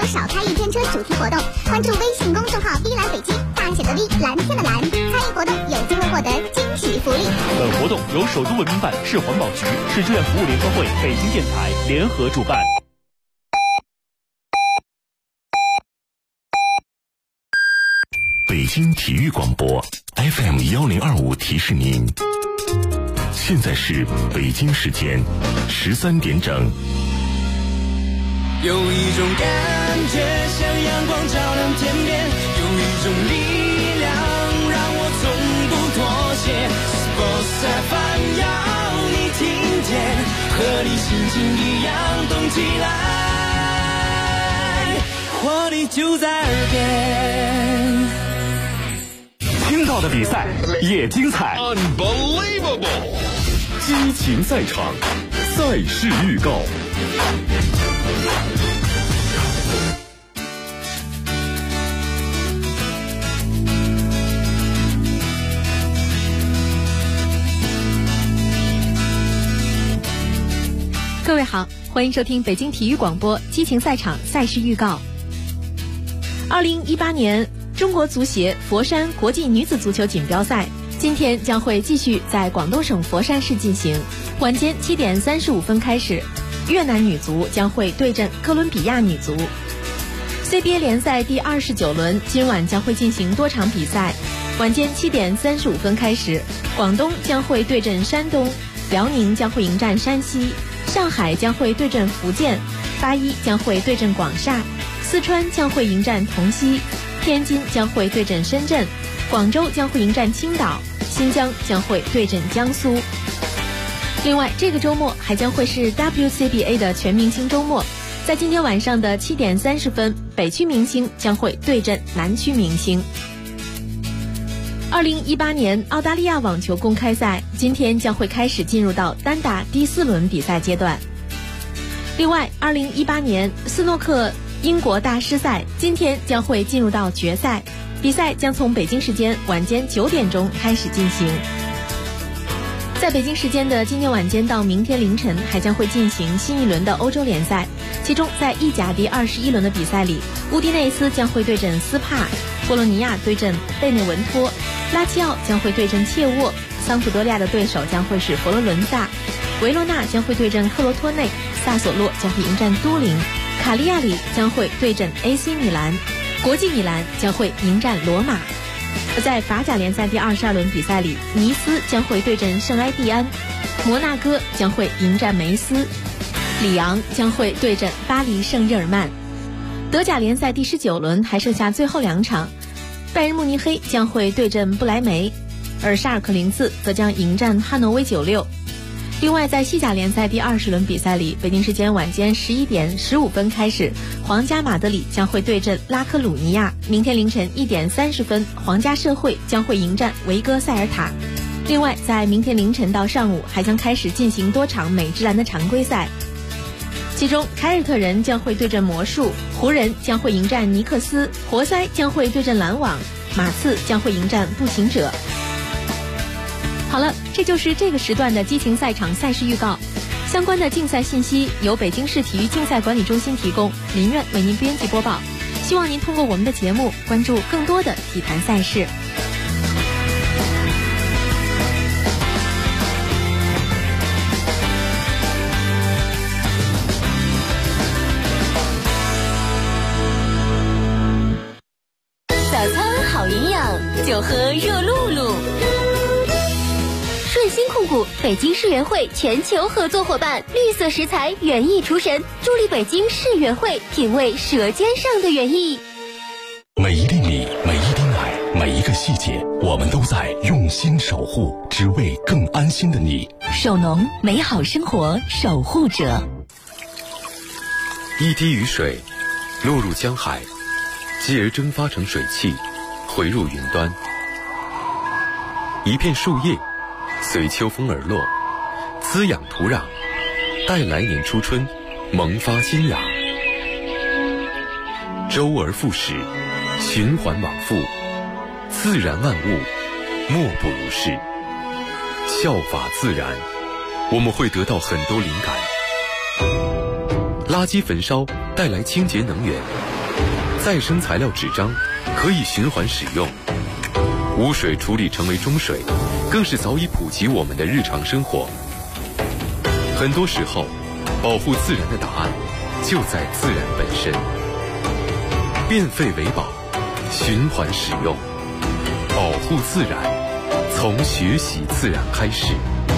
少参与电车主题活动。关注微信公众号 V 来北京，大写的 V， 蓝天的蓝，参与活动有机会获得惊喜福利。 本活动由首都文明办、市环保局、市志愿服务联合会、北京电台联合主办。 北京体育广播 FM 1025提示您，现在是北京时间13点整。 有一种感觉像阳光照亮天边，有一种力量让我从不妥协。Sports FM 要你听见，和你心情一样动起来，活力就在耳边。 听到的比赛也精彩 ，Unbelievable！ 激情赛场，赛事预告。 各位好，欢迎收听北京体育广播激情赛场赛事预告。2018年中国足协佛山国际女子足球锦标赛今天将会继续在广东省佛山市进行，晚间7点35分开始，越南女足将会对阵哥伦比亚女足。CBA 联赛第29轮今晚将会进行多场比赛，晚间7点35分开始，广东将会对阵山东，辽宁将会迎战山西，上海将会对阵福建，81将会对阵广厦，四川将会迎战同曦，天津将会对阵深圳，广州将会迎战青岛，新疆将会对阵江苏。另外，这个周末还将会是 WCBA 的全明星周末，在今天晚上的7点30分，北区明星将会对阵南区明星。2018年澳大利亚网球公开赛今天将会开始进入到单打第4轮比赛阶段。另外，2018年斯诺克英国大师赛今天将会进入到决赛，比赛将从北京时间晚间9点钟开始进行。在北京时间的今天晚间到明天凌晨还将会进行新一轮的欧洲联赛，其中在意甲第21轮的比赛里，乌迪内斯将会对阵斯帕，波罗尼亚对阵贝内文托，拉齐奥将会对阵切沃，桑普多利亚的对手将会是佛罗伦萨，维罗纳将会对阵克罗托内，萨索洛将会迎战都灵，卡利亚里将会对阵 AC 米兰，国际米兰将会迎战罗马。而在法甲联赛第22轮比赛里，尼斯将会对阵圣埃蒂安，摩纳哥将会迎战梅斯，里昂将会对阵巴黎圣日耳曼。德甲联赛第19轮还剩下最后2场，拜仁慕尼黑将会对阵不莱梅，而沙尔克04则将迎战汉诺威96。另外，在西甲联赛第20轮比赛里，北京时间晚间11点15分开始，皇家马德里将会对阵拉科鲁尼亚，明天凌晨1点30分，皇家社会将会迎战维戈塞尔塔。另外，在明天凌晨到上午还将开始进行多场美职篮的常规赛，其中凯尔特人将会对阵魔术，湖人将会迎战尼克斯，活塞将会对阵篮网，马刺将会迎战步行者。好了，这就是这个时段的激情赛场赛事预告。相关的竞赛信息由北京市体育竞赛管理中心提供，林苑为您编辑播报。希望您通过我们的节目关注更多的体坛赛事。 早餐好营养，就喝热露露。顺心控股北京市园汇全球合作伙伴，绿色食材园艺厨神，助力北京市园汇品味舌尖上的园艺。 每一粒米，每一滴奶，每一个细节，我们都在用心守护，只为更安心的你。 守农，美好生活守护者。 一滴雨水落入江海，继而蒸发成水汽，回入云端。一片树叶随秋风而落，滋养土壤，待来年初春萌发新芽。周而复始，循环往复，自然万物莫不如是。效法自然，我们会得到很多灵感。垃圾焚烧带来清洁能源， 再生材料纸张可以循环使用，污水处理成为中水，更是早已普及我们的日常生活。很多时候，保护自然的答案就在自然本身。变废为宝，循环使用，保护自然，从学习自然开始。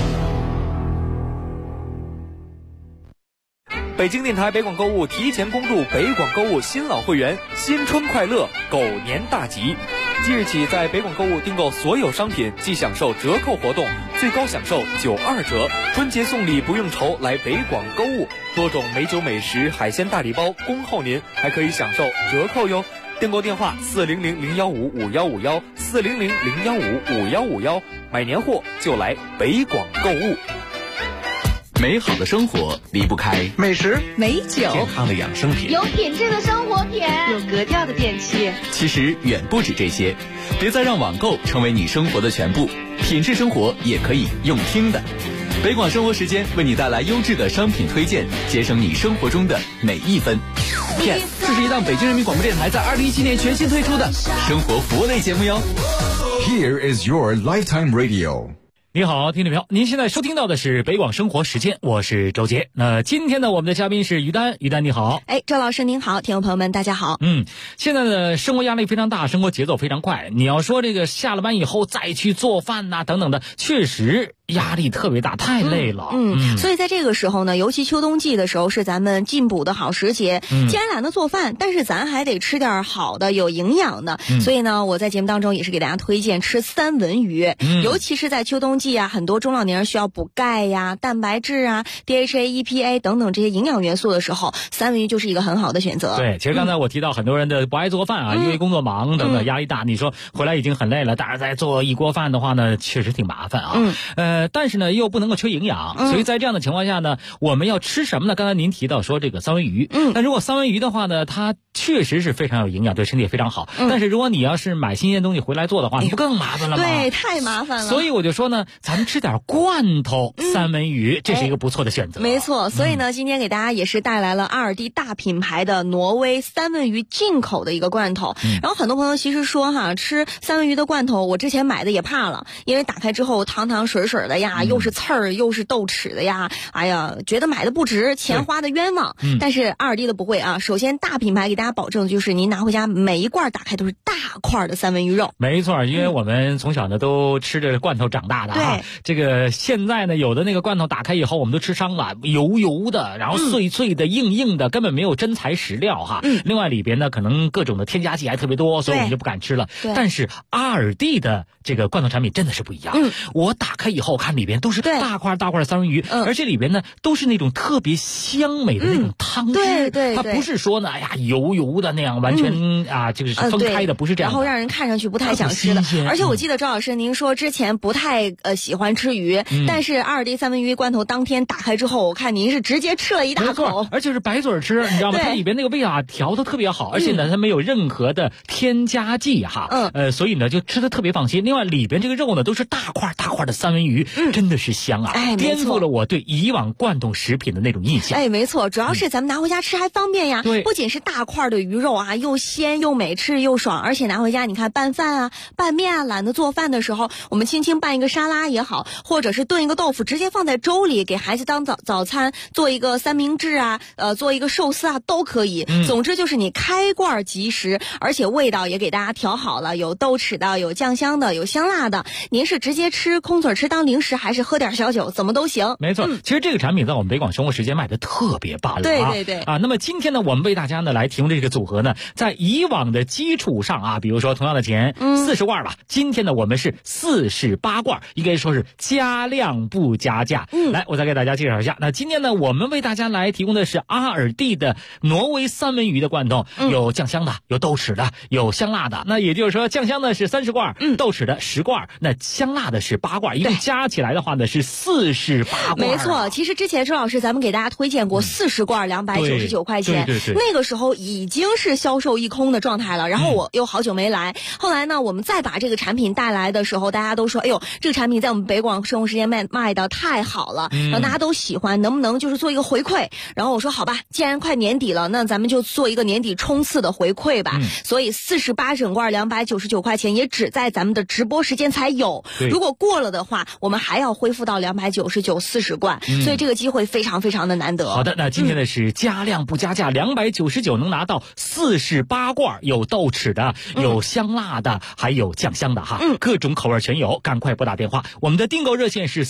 北京电台北广购物提前恭祝北广购物新老会员新春快乐，狗年大吉！即日起，在北广购物订购所有商品即享受折扣活动，最高享受92折。春节送礼不用愁，来北广购物，多种美酒美食、海鲜大礼包恭候您，还可以享受折扣哟。订购电话400-015-5151，400-015-5151，买年货就来北广购物。 美好的生活离不开美食、 美酒、 健康的养生品、 有品质的生活品、 有格调的电器。 其实远不止这些，别再让网购成为你生活的全部，品质生活也可以用听的。北广生活时间为你带来优质的商品推荐，节省你生活中的每一分。Yes， 这是一档北京人民广播电台在2017年全新推出的生活服务类节目哟。 Here is your lifetime radio。 你好，听众朋友，您现在收听到的是北广生活时间，我是周杰。那今天呢，我们的嘉宾是于丹，于丹你好。 周老师您好，听众朋友们大家好。 现在的生活压力非常大，生活节奏非常快。你要说这个下了班以后再去做饭呐、等等的，确实压力特别大，太累了。 所以在这个时候呢，尤其秋冬季的时候是咱们进补的好时节。既然懒得做饭，但是咱还得吃点好的、有营养的。所以呢，我在节目当中也是给大家推荐吃三文鱼，尤其是在秋冬季啊，很多中老年人需要补钙呀、蛋白质啊、DHA、EPA 等等这些营养元素的时候，三文鱼就是一个很好的选择。 对，其实刚才我提到很多人的不爱做饭啊，因为工作忙等等压力大，你说回来已经很累了，但是再做一锅饭的话呢，确实挺麻烦啊。但是呢又不能够缺营养，所以在这样的情况下呢，我们要吃什么呢？刚才您提到说这个三文鱼，那如果三文鱼的话呢，它确实是非常有营养，对身体也非常好。但是如果你要是买新鲜东西回来做的话，你不更麻烦了吗？ 对，太麻烦了。 所以我就说呢，咱们吃点罐头三文鱼，这是一个不错的选择。 没错，所以呢，今天给大家也是带来了阿尔蒂大品牌的挪威三文鱼进口的一个罐头。然后很多朋友其实说哈，吃三文鱼的罐头，我之前买的也怕了，因为打开之后汤汤水水的呀，又是刺儿又是豆豉的呀，哎呀，觉得买的不值，钱花的冤枉。但是阿尔蒂的不会啊，首先大品牌给大家保证就是您拿回家每一罐打开都是大块的三文鱼肉。 没错，因为我们从小呢都吃着罐头长大的啊。这个现在呢，有的那个罐头打开以后我们都吃伤了，油油的，然后脆脆的、硬硬的，根本没有真材实料哈。另外里边呢可能各种的添加剂还特别多，所以我们就不敢吃了。但是阿尔蒂的这个罐头产品真的是不一样。我打开以后看里边都是大块大块的三文鱼，而且里边呢都是那种特别香美的那种汤汁。它不是说呢，哎呀油油的那样完全这个是分开的，不是这样的。 然后让人看上去不太想吃的。而且我记得周老师您说之前不太喜欢吃鱼，但是阿尔蒂三文鱼罐头当天打开之后，我看您是直接吃了一大口， 而且是白嘴吃，你知道吗？它里边那个味啊调得特别好，而且呢它没有任何的添加剂哈。所以呢就吃得特别放心。另外里边这个肉呢都是大块大块的三文鱼，真的是香啊，颠覆了我对以往罐头食品的那种印象。 没错，主要是咱们拿回家吃还方便呀。不仅是大块的鱼肉啊，又鲜又美，吃又爽，而且拿回家你看拌饭啊、拌面啊，懒得做饭的时候，我们轻轻拌一个沙拉也好，或者是炖一个豆腐，直接放在粥里给孩子当早餐，做一个三明治啊，做一个寿司啊都可以。总之就是你开罐即食，而且味道也给大家调好了，有豆豉的，有酱香的，有香辣的。您是直接吃空嘴吃当零食，还是喝点小酒，怎么都行。 没错，其实这个产品在我们北广生活时间卖的特别棒了。 对那么今天呢，我们为大家呢来提供这个组合呢，在以往的基础上啊，比如说同样的钱40罐吧，今天呢我们是48罐，应该说是加量不加价。来，我再给大家介绍一下。那今天呢，我们为大家来提供的是阿尔蒂的挪威三文鱼的罐头，有酱香的，有豆豉的，有香辣的。那也就是说，酱香的是30罐，豆豉的10罐，那香辣的是8罐，一共加起来的话呢是48罐。 没错，其实之前周老师咱们给大家推荐过40罐299块钱，那个时候已经是销售一空的状态了，然后我又好久没来，后来呢我们再把这个产品带来的时候，大家都说哎呦，这个产品在我们北广生活时间卖的太好了，然后大家都喜欢，能不能就是做一个回馈？然后我说好吧，既然快年底了，那咱们就做一个年底冲刺的回馈吧。所以48整罐299块钱也只在咱们的直播时间才有，如果过了的话，我们还要恢复到299 40罐，所以这个机会非常非常的难得。 好的，那今天的是加量不加价，299能拿到48罐，有豆豉的，有香辣的，还有酱香的哈，各种口味全有，赶快拨打电话，我们的订购热线是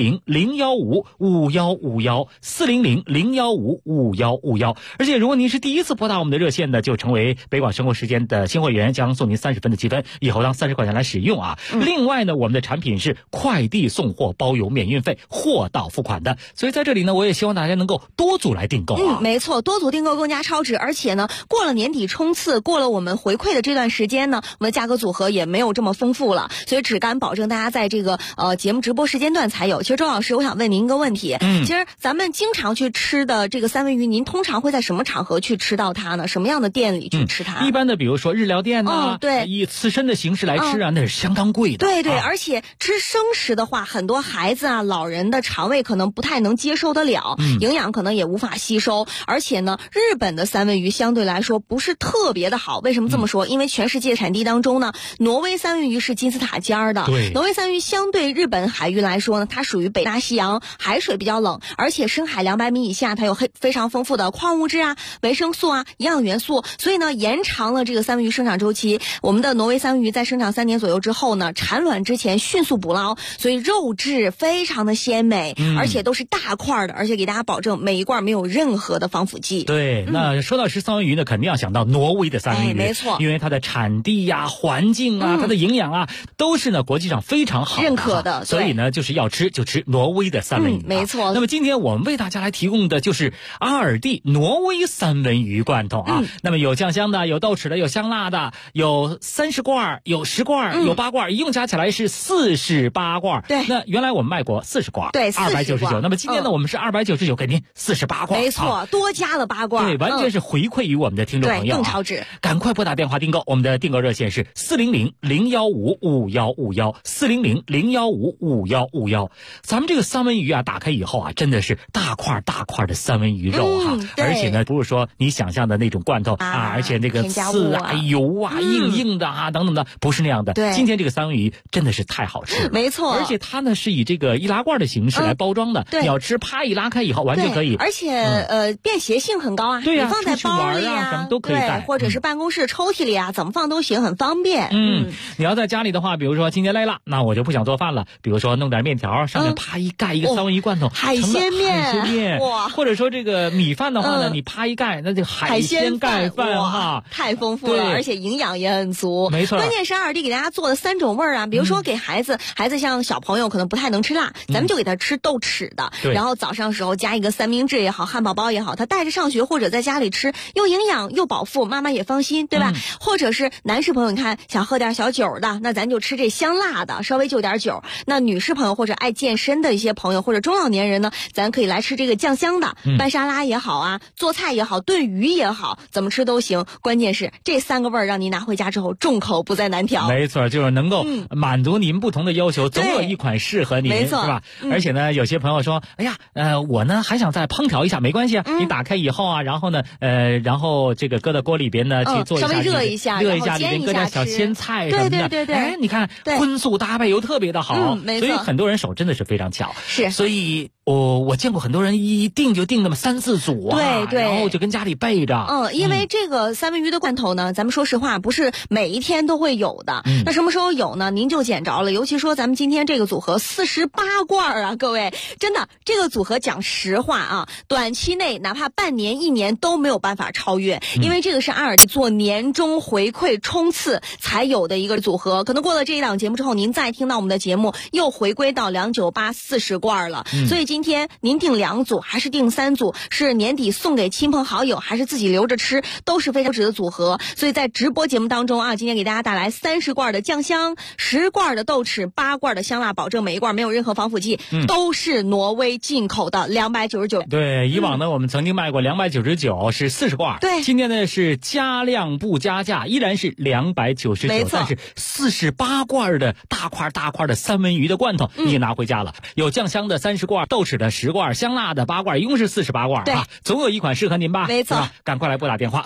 400-015-5151，400-015-5151。而且如果您是第一次拨打我们的热线的，就成为北广生活时间的新会员，将送您30分的积分，以后当30块钱来使用啊。另外呢，我们的产品是快递送货包邮免运费，货到付款的，所以在这里呢，我也希望大家能够多组来订购啊。 没错，多组订购更加超值，而且呢，过了年底冲刺，过了我们回馈的这段时间呢，我们的价格组合也没有这么丰富了，所以只敢保证大家在这个节目直播时间段才有。其实周老师，我想问您一个问题，其实咱们经常去吃的这个三文鱼，您通常会在什么场合去吃到它呢？什么样的店里去吃它？ 一般的比如说日料店啊， 对， 以刺身的形式来吃啊，那是相当贵的。 对，而且吃生食的话，很多孩子啊、老人的肠胃可能不太能接受得了，营养可能也无法吸收。而且呢，日本的三文鱼相对来说不是特别的好。为什么这么说？因为全世界产地当中呢，挪威三文鱼是金字塔尖儿的。对，挪威三文鱼相对日本海域来说呢，它属于北大西洋，海水比较冷，而且深海200米以下，它有非常丰富的矿物质啊、维生素啊、营养元素，所以呢，延长了这个三文鱼生长周期。我们的挪威三文鱼在生长3年左右之后呢，产卵之前迅速捕捞，所以肉质非常的鲜美，而且都是大块的，而且给大家保证每一罐没有任何的防腐剂。 对，那说到吃三文鱼呢，肯定要想到挪威的三文鱼， 没错， 因为它的产地呀、环境啊、它的营养啊，都是呢国际上非常好认可的， 所以呢，就是要吃就吃挪威的三文鱼。 没错。 那么今天我们为大家来提供的就是阿尔蒂挪威三文鱼罐头啊。那么有酱香的，有豆豉的，有香辣的，有30罐，有10罐，有8罐，一共加起来是48罐。 对， 那原来我们卖过40罐， 对 ，299。那么今天呢，我们是299给您48罐， 没错，多加了8罐。 对，完全是回馈于我们的听众朋友， 更超值。 赶快拨打电话订购，我们的订购热线是400-015-5151，400-015-5151。咱们这个三文鱼啊，打开以后啊，真的是大块大块的三文鱼肉哈，而且呢，不是说你想象的那种罐头啊，而且那个刺啊、油啊、硬的啊等等的，不是那样的。 对， 今天这个三文鱼真的是太好吃了， 没错。 而且它呢是以这个易拉罐的形式来包装的，你要吃啪一拉开以后完全可以， 而且便携性很高啊， 对呀， 你放在包里啊，什么都可以带， 或者是办公室抽屉里啊，怎么放都行，很方便。 你要在家里的话，比如说今天累了，那我就不想做饭了，比如说弄点面条，上面啪一盖一个三文鱼罐头， 海鲜面， 哇，或者说这个米饭的话呢，你啪一盖，那就海鲜盖饭哈， 太丰富了，而且营养也很足。 没错， 关键是阿尔蒂给大家做的3种味儿啊，比如说给孩子像小朋友可能不太能吃辣，咱们就给他吃豆豉的，然后早上时候加一个三明治也好，汉堡包也好，他带着上学或者在家里吃，又营养又饱腹，妈妈也放心，对吧？或者是男士朋友，你看想喝点小酒的，那咱就吃这香辣的，稍微就点酒。那女士朋友或者爱健身的一些朋友或者中老年人呢，咱可以来吃这个酱香的，拌沙拉也好啊，做菜也好，炖鱼也好，怎么吃都行。关键是这3个味儿让您拿回家之后众口不再难调。 没错，就是能够满足您不同的要求，总有一款适合您，是吧？而且呢，有些朋友说，哎呀，我呢还想再烹调一下，没关系啊，你打开以后啊，然后呢，然后这个搁到锅里边呢去做一下， 稍微热一下， 里边搁点小鲜菜什么的， 对， 哎，你看荤素搭配又特别的好，所以很多人手真的是非常巧， 是， 所以我见过很多人一订就订那么3、4组啊， 对， 然后就跟家里备着。 因为这个三文鱼的罐头呢，咱们说实话不是每一天都会有的，那什么时候有呢？您就捡着了。尤其说咱们今天这个组合48罐啊，各位，真的这个组合讲实话啊，短期内哪怕半年、1年都没有办法超越，因为这个是阿尔蒂做年终回馈冲刺才有的一个组合。可能过了这一档节目之后，您再听到我们的节目，又回归到298 40罐了。所以今天您订2组还是订3组，是年底送给亲朋好友，还是自己留着吃，都是非常值的组合。所以在直播节目当中啊，今天给大家带来30罐的酱香，10罐的豆豉，8罐的香辣，保证每一罐没有任何防腐剂，都是挪威进口的299。 对，以往呢我们曾经卖过299是40罐， 对， 今天呢是加量不加价，依然是299， 没错， 但是48罐的大块的三文鱼的罐头你也拿回家了，有酱香的30罐，豆豉的10罐，香辣的8罐，一共是48罐啊，总有一款适合您吧？ 没错， 赶快来拨打电话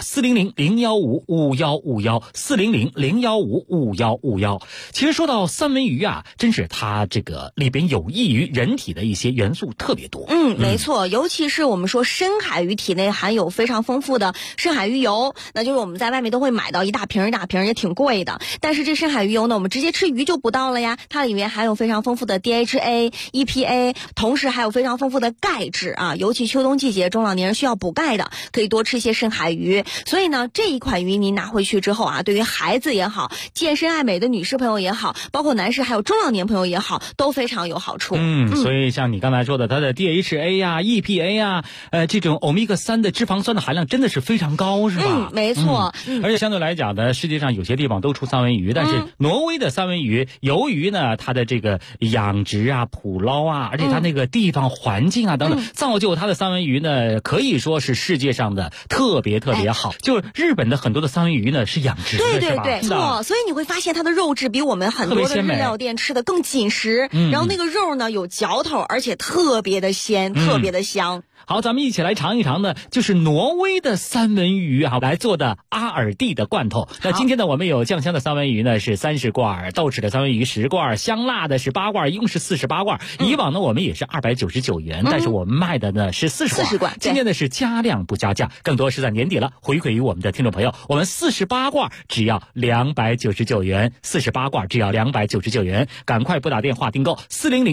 400-015-5151，400-015-5151。其实说到三文鱼啊，真是它这个里边有益于人体的一些元素特别多。 没错，尤其是我们说深海鱼体内含有非常丰富的深海鱼油，那就是我们在外面都会买到一大瓶也挺贵的，但是这深海鱼油呢，我们直接吃鱼就不到了呀，它里面含有非常丰富的 DHA、EPA， 同时还有非常丰富的钙质啊，尤其秋冬季节中老年人需要补钙的，可以多吃一些深海鱼。所以呢，这一款鱼您拿回去之后啊，对于孩子也好，健身爱美的女士朋友也好，包括男士还有中老年朋友也好，都非常有好处。 所以像你刚才说的，它的 DHA 呀、EPA 呀，这种欧米伽3的脂肪酸的含量真的是非常高，是吧？ 没错。 而且相对来讲呢，世界上有些地方都出三文鱼，但是挪威的三文鱼，由于呢它的这个养殖啊、捕捞啊，而且它那个地方环境啊等等，造就它的三文鱼呢，可以说是世界上的特别好。就日本的很多的三文鱼呢是养殖的，是吧？ 对，错。所以你会发现它的肉质比我们很多的日料店吃的更紧实，然后那个肉呢有嚼头，而且特别的鲜，特别的香。 好，咱们一起来尝一尝呢，就是挪威的三文鱼啊来做的阿尔蒂的罐头。那今天呢，我们有酱香的三文鱼呢是30罐，豆豉的三文鱼10罐，香辣的是8罐，一共是48罐。以往呢我们也是299元，但是我们卖的呢是40罐。今天呢是加量不加价，更多是在年底了，回馈于我们的听众朋友。我们48罐只要299元，48罐只要299元，赶快拨打电话订购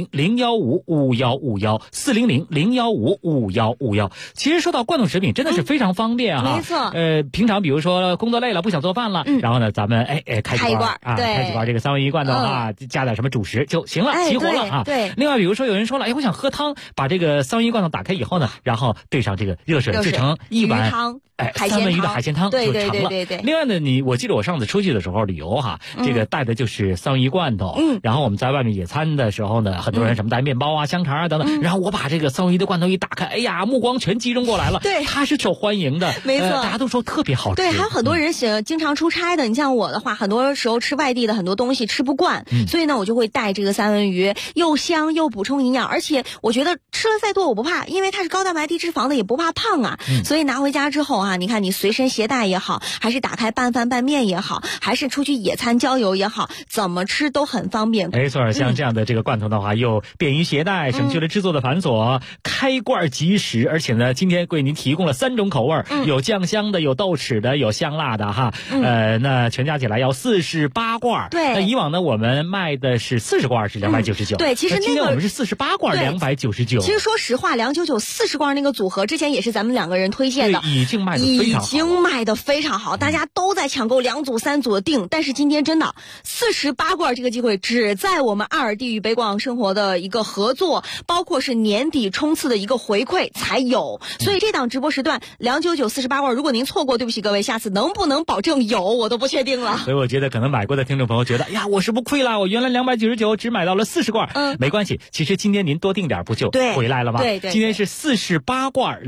400-015-5151，400-015-5151。其实说到罐头食品真的是非常方便啊， 没错。 平常比如说工作累了不想做饭了，然后呢咱们开几罐啊，开几罐这个三文鱼罐头啊，加点什么主食就行了，齐活了啊。 对。 另外比如说有人说了，我想喝汤，把这个三文鱼罐头打开以后呢，然后兑上这个热水制成一碗汤。 三文鱼的海鲜汤就成了。 对。 另外呢，我记得我上次出去的时候旅游哈，这个带的就是三文鱼罐头。然后我们在外面野餐的时候呢，很多人什么带面包啊、香肠啊等等。然后我把这个三文鱼的罐头一打开，目光全集中过来了。 对， 它是受欢迎的， 没错， 大家都说特别好吃。 对，还有很多人经常出差的。你像我的话，很多时候吃外地的很多东西吃不惯，所以呢，我就会带这个三文鱼，又香又补充营养，而且我觉得吃了再多我不怕，因为它是高蛋白低脂肪的，也不怕胖啊。所以拿回家之后啊，你看你随身携带也好，还是打开拌饭拌面也好，还是出去野餐郊游也好，怎么吃都很方便。 没错，像这样的这个罐头的话，又便于携带，省去了制作的繁琐，开罐即食。而且呢，今天为您提供了3种口味，有酱香的，有豆豉的，有香辣的哈。那全加起来要48罐。 对。 那以往呢，我们卖的是40罐是299。 对，其实今天我们是48罐299。 其实说实话，299 40罐那个组合之前也是咱们2个人推荐的， 已经卖得非常好， 大家都在抢购2组3组的订。但是今天真的48罐这个机会只在我们阿尔蒂与北广生活的一个合作，包括是年底冲刺的一个回馈才有。所以这档直播时段299 48罐，如果您错过，对不起各位，下次能不能保证有我都不确定了。 所以我觉得可能买过的听众朋友觉得，我是不亏了，我原来299只买到了40罐。没关系，其实今天您多订点不就回来了吗？ 对。 今天是48罐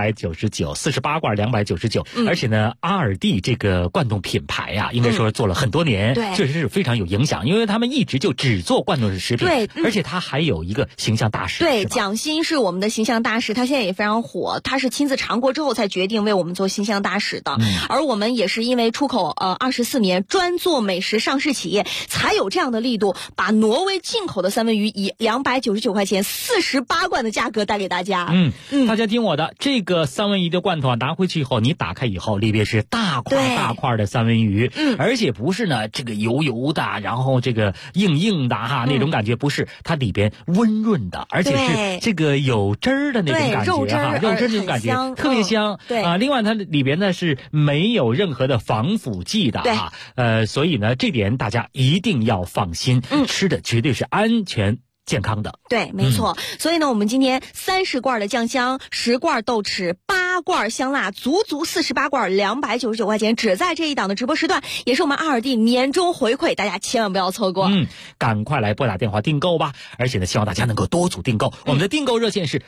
299，48罐299。而且呢，阿尔蒂这个罐头品牌呀，应该说做了很多年，确实是非常有影响，因为他们一直就只做罐头食品。对。而且他还有一个形象大使。 对，蒋欣是我们的形象大使，他现在也非常火，他是亲自尝过之后才决定为我们做形象大使的。而我们也是因为出口24年，专做美食上市企业，才有这样的力度，把挪威进口的三文鱼以299块钱48罐的价格带给大家。 大家听我的，这个三文鱼的罐头啊，拿回去以后，你打开以后，里边是大块的三文鱼，而且不是呢这个油的，然后这个硬的哈，那种感觉不是，它里边温润的，而且是这个有汁儿的那种感觉哈，肉汁那种感觉特别香。 对啊，另外它里边呢是没有任何的防腐剂的哈，所以呢这点大家一定要放心，吃的绝对是安全健康的。 对，没错。所以呢，我们今天30罐的酱香，10罐豆豉，8罐香辣，足48罐，299块钱，只在这一档的直播时段，也是我们阿尔蒂年终回馈，大家千万不要错过。 赶快来拨打电话订购吧！而且呢，希望大家能够多组订购。我们的订购热线是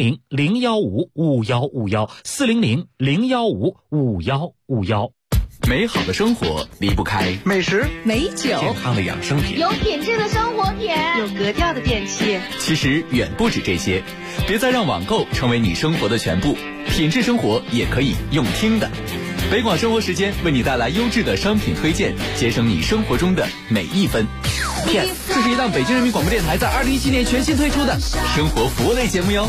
400-015-5151，400-015-5151。 美好的生活离不开美食、 美酒、健康的养生品、 有品质的生活品、 有格调的电器。 其实远不止这些，别再让网购成为你生活的全部，品质生活也可以用听的。北广生活时间为你带来优质的商品推荐，节省你生活中的每一分。这是一档北京人民广播电台在2017年全新推出的生活服务类节目哟。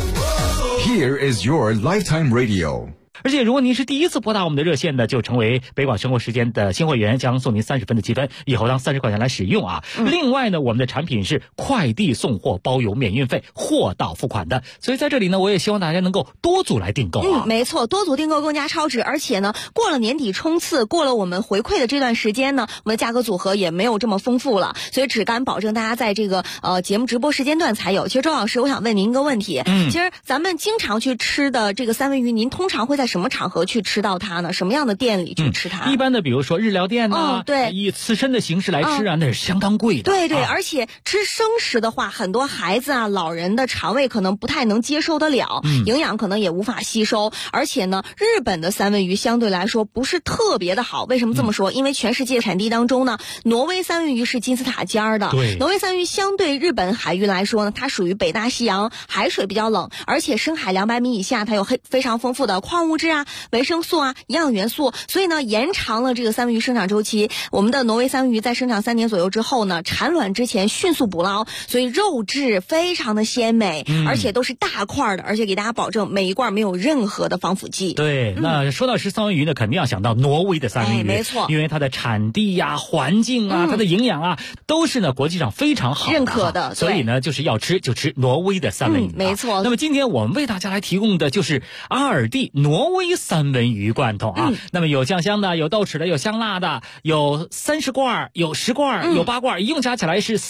Here is your lifetime radio。 而且如果您是第一次拨打我们的热线的，就成为北广生活时间的新会员，将送您30分的积分，以后当30块钱来使用啊。另外呢，我们的产品是快递送货包邮免运费，货到付款的。所以在这里呢，我也希望大家能够多组来订购啊。 没错，多组订购更加超值，而且呢，过了年底冲刺，过了我们回馈的这段时间呢，我们的价格组合也没有这么丰富了，所以只敢保证大家在这个节目直播时间段才有。其实周老师，我想问您一个问题，其实咱们经常去吃的这个三文鱼，您通常会在什么场合去吃到它呢？什么样的店里去吃它？ 一般的比如说日料店呐， 对， 以刺身的形式来吃啊，那是相当贵的。 对对，而且吃生食的话，很多孩子啊、老人的肠胃可能不太能接受得了，营养可能也无法吸收。而且呢，日本的三文鱼相对来说不是特别的好。为什么这么说？因为全世界产地当中呢，挪威三文鱼是金字塔尖儿的。 对， 挪威三文鱼相对日本海域来说呢，它属于北大西洋，海水比较冷，而且深海200米以下，它有非常丰富的矿物质啊、维生素啊、营养元素，所以呢，延长了这个三文鱼生长周期。我们的挪威三文鱼在生长3年左右之后呢，产卵之前迅速捕捞，所以肉质非常的鲜美，而且都是大块的，而且给大家保证每一罐没有任何的防腐剂。 对，那说到吃三文鱼呢，肯定要想到挪威的三文鱼， 没错， 因为它的产地呀、环境啊、它的营养啊，都是呢国际上非常好的认可的， 所以呢，就是要吃就吃挪威的三文鱼。 没错。 那么今天我们为大家来提供的就是阿尔蒂挪威三文鱼罐头啊。那么有酱香的，有豆豉的，有香辣的，有30罐，有10罐，有8罐，一共加起来是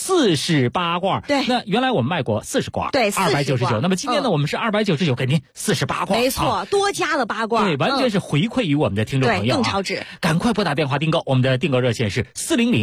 48罐。 对， 那原来我们卖过40罐， 对 ，299。那么今天呢，我们是299给您48罐， 没错，多加了8罐， 对，完全是回馈于我们的听众朋友， 更超值。 赶快拨打电话订购，我们的订购热线是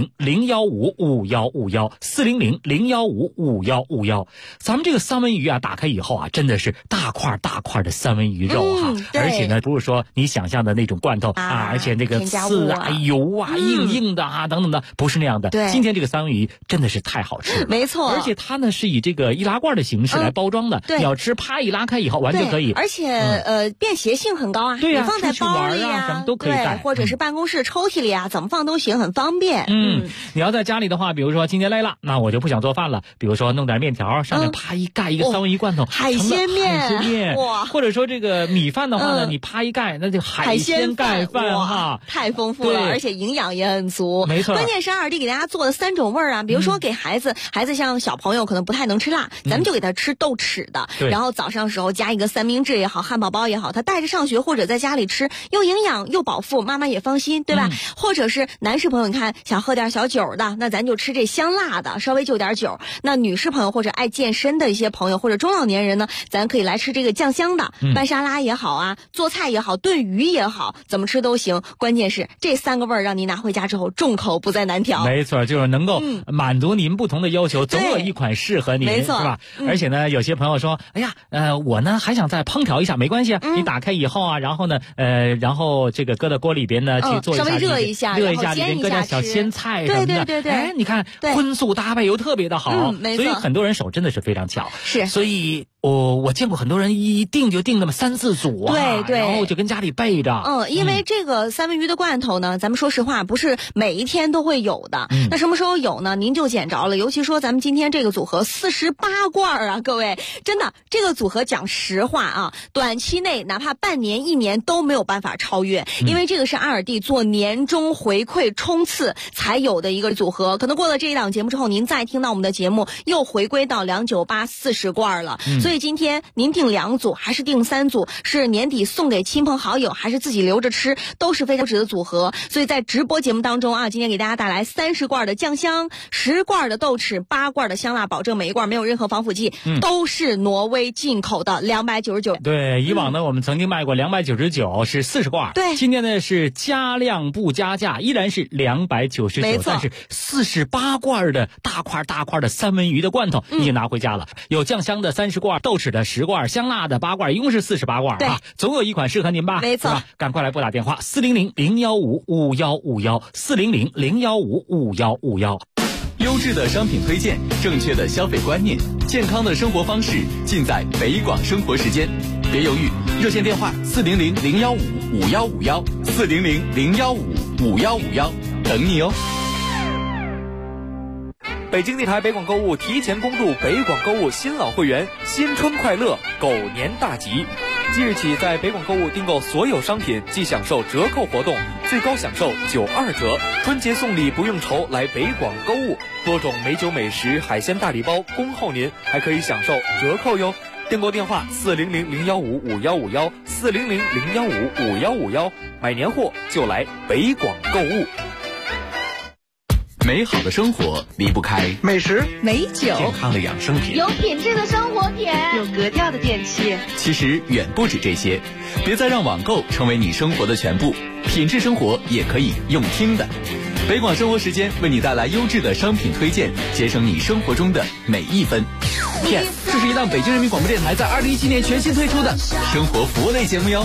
400-015-5151，400-015-5151。咱们这个三文鱼啊，打开以后啊，真的是大块大块的三文鱼肉哈，而且呢，不是说你想象的那种罐头啊，而且那个刺啊、油啊、硬的啊等等的，不是那样的。 对， 今天这个三文鱼真的是太好吃了， 没错。 而且它呢是以这个易拉罐的形式来包装的，你要吃啪一拉开以后完全可以。 而且便携性很高啊， 对呀， 你放在包里啊，什么都可以带， 或者是办公室抽屉里啊，怎么放都行，很方便。 你要在家里的话，比如说今天累了，那我就不想做饭了，比如说弄点面条，上面啪一盖一个三文鱼罐头， 海鲜面， 哇！或者说这个米饭的话呢，你啪一盖，那就海鲜盖饭哈， 太丰富了，而且营养也很足。 没错， 关键是阿尔蒂给大家做的3种味儿啊，比如说给孩子像小朋友可能不太能吃辣，咱们就给他吃豆豉的，然后早上时候加一个三明治也好，汉堡包也好，他带着上学或者在家里吃，又营养又饱腹，妈妈也放心，对吧？或者是男士朋友，你看想喝点小酒的，那咱就吃这香辣的，稍微就点酒。那女士朋友或者爱健身的一些朋友或者中老年人呢，咱可以来吃这个酱香的，拌沙拉也好啊，做菜也好，炖鱼也好，怎么吃都行。关键是这3个味儿让您拿回家之后众口不再难调。 没错，就是能够满足您不同的要求，总有一款适合您， 没错， 是吧？而且呢，有些朋友说，哎呀，我呢还想再烹调一下，没关系啊，你打开以后啊，然后呢，然后这个搁到锅里边呢去做一下， 稍微热一下， 里边搁点小鲜菜什么的， 对， 哎，你看荤素搭配又特别的好，所以很多人手真的是非常巧， 是， 所以我见过很多人一订就订那么3-4组啊， 对， 然后就跟家里备着。 因为这个三文鱼的罐头呢，咱们说实话不是每一天都会有的，那什么时候有呢？您就捡着了。尤其说咱们今天这个组合48罐啊，各位，真的这个组合讲实话啊，短期内哪怕半年、1年都没有办法超越，因为这个是阿尔蒂做年终回馈冲刺才有的一个组合。可能过了这一档节目之后，您再听到我们的节目，又回归到298 40罐了。所所以今天您订2组还是订3组，是年底送给亲朋好友还是自己留着吃，都是非常值的组合。所以在直播节目当中啊，今天给大家带来30罐的酱香，10罐的豆豉，8罐的香辣，保证每一罐没有任何防腐剂，都是挪威进口的，299。 对，以往呢我们曾经卖过299，是40罐。 对， 今天呢是加量不加价，依然是299， 没错， 但是48罐的大块的三文鱼的罐头已经拿回家了。有酱香的30罐，豆豉的10罐，香辣的8罐，一共是48罐啊，总有一款适合您吧？ 没错， 赶快来拨打电话400-015-5151，400-015-5151。 优质的商品推荐，正确的消费观念，健康的生活方式，尽在北广生活时间。别犹豫，热线电话400-015-5151，400-015-5151，等你哦。 北京电台北广购物提前恭祝北广购物新老会员新春快乐，狗年大吉！即日起，在北广购物订购所有商品即享受折扣活动，最高享受92折。春节送礼不用愁，来北广购物，多种美酒美食、海鲜大礼包恭候您，还可以享受折扣哟。订购电话400-015-5151，400-015-5151，买年货就来北广购物。 美好的生活离不开美食、 美酒、 健康的养生品， 有品质的生活品， 有格调的电器。 其实远不止这些，别再让网购成为你生活的全部，品质生活也可以用听的。北广生活时间为你带来优质的商品推荐，节省你生活中的每一分。Yes， 这是一档北京人民广播电台在2017年全新推出的生活服务类节目哟。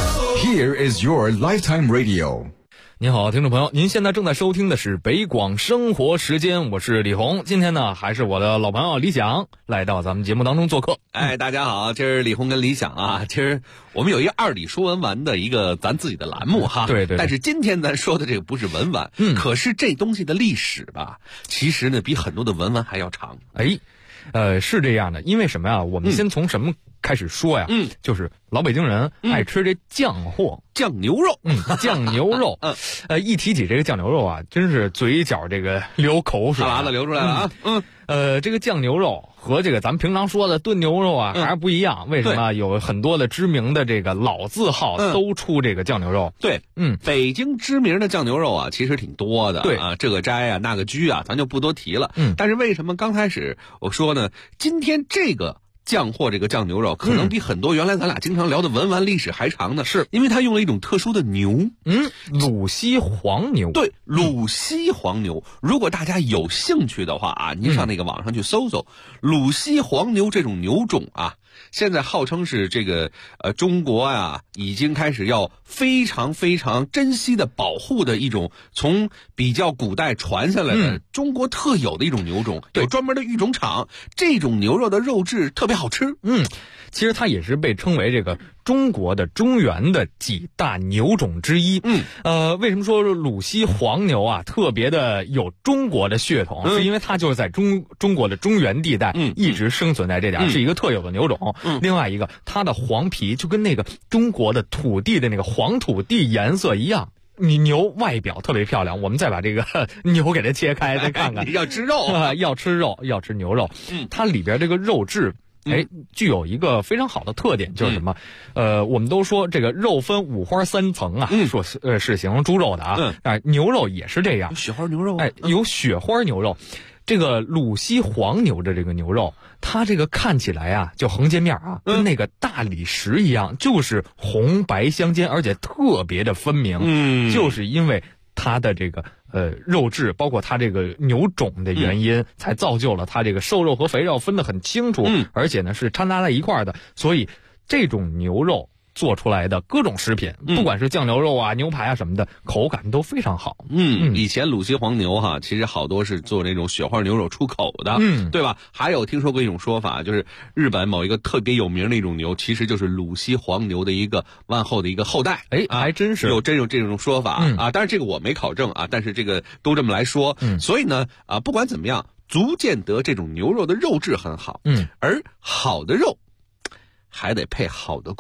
Here is your lifetime radio。 您好，听众朋友，您现在正在收听的是北广生活时间，我是李红。今天呢，还是我的老朋友李想来到咱们节目当中做客。 大家好，今儿李红跟李想啊，今儿我们有一个2里说文玩的一个咱自己的栏目哈。 对。 但是今天咱说的这个不是文玩，可是这东西的历史吧，其实呢比很多的文玩还要长。 是这样的，因为什么呀？我们先从什么开始说呀？就是老北京人爱吃这酱货， 酱牛肉， 酱牛肉。一提起这个酱牛肉啊，真是嘴角这个流口水， 哈喇子流出来了啊。 这个酱牛肉和这个咱们平常说的炖牛肉啊还是不一样。为什么？有很多的知名的这个老字号都出这个酱牛肉。 对，北京知名的酱牛肉啊，其实挺多的。 对啊，这个斋啊，那个居啊，咱就不多提了。但是为什么刚开始我说呢？今天这个酱货这个酱牛肉可能比很多原来咱俩经常聊的文玩历史还长呢，是因为它用了一种特殊的牛， 鲁西黄牛。 对，鲁西黄牛。如果大家有兴趣的话啊，您上那个网上去搜搜鲁西黄牛这种牛种啊，现在号称是这个中国啊已经开始要非常非常珍惜的保护的一种从比较古代传下来的中国特有的一种牛种，有专门的育种场，这种牛肉的肉质特别好吃。 其实它也是被称为这个中国的中原的几大牛种之一。为什么说鲁西黄牛啊特别的有中国的血统？是因为它就是在中国的中原地带一直生存在这点，是一个特有的牛种。另外一个，它的黄皮就跟那个中国的土地的那个黄土地颜色一样。你牛外表特别漂亮，我们再把这个牛给它切开再看看。 要吃肉要吃肉，要吃牛肉。它里边这个肉质具有一个非常好的特点，就是什么？我们都说这个肉分五花三层啊，说是形容猪肉的啊。牛肉也是这样， 雪花牛肉。 有雪花牛肉。这个鲁西黄牛的这个牛肉，它这个看起来啊，就横截面啊，跟那个大理石一样，就是红白相间，而且特别的分明。就是因为它的这个肉质，包括它这个牛种的原因，才造就了它这个瘦肉和肥肉分得很清楚，而且呢是掺杂在一块的。所以这种牛肉做出来的各种食品，不管是酱牛肉啊、牛排啊什么的，口感都非常好。 以前鲁西黄牛哈，其实好多是做那种雪花牛肉出口的，对吧？还有听说过一种说法，就是日本某一个特别有名的一种牛，其实就是鲁西黄牛的一个完后的一个后代。 还真是有这种说法啊，但是这个我没考证啊，但是这个都这么来说。所以呢不管怎么样，足见得这种牛肉的肉质很好。而好的肉还得配好的工。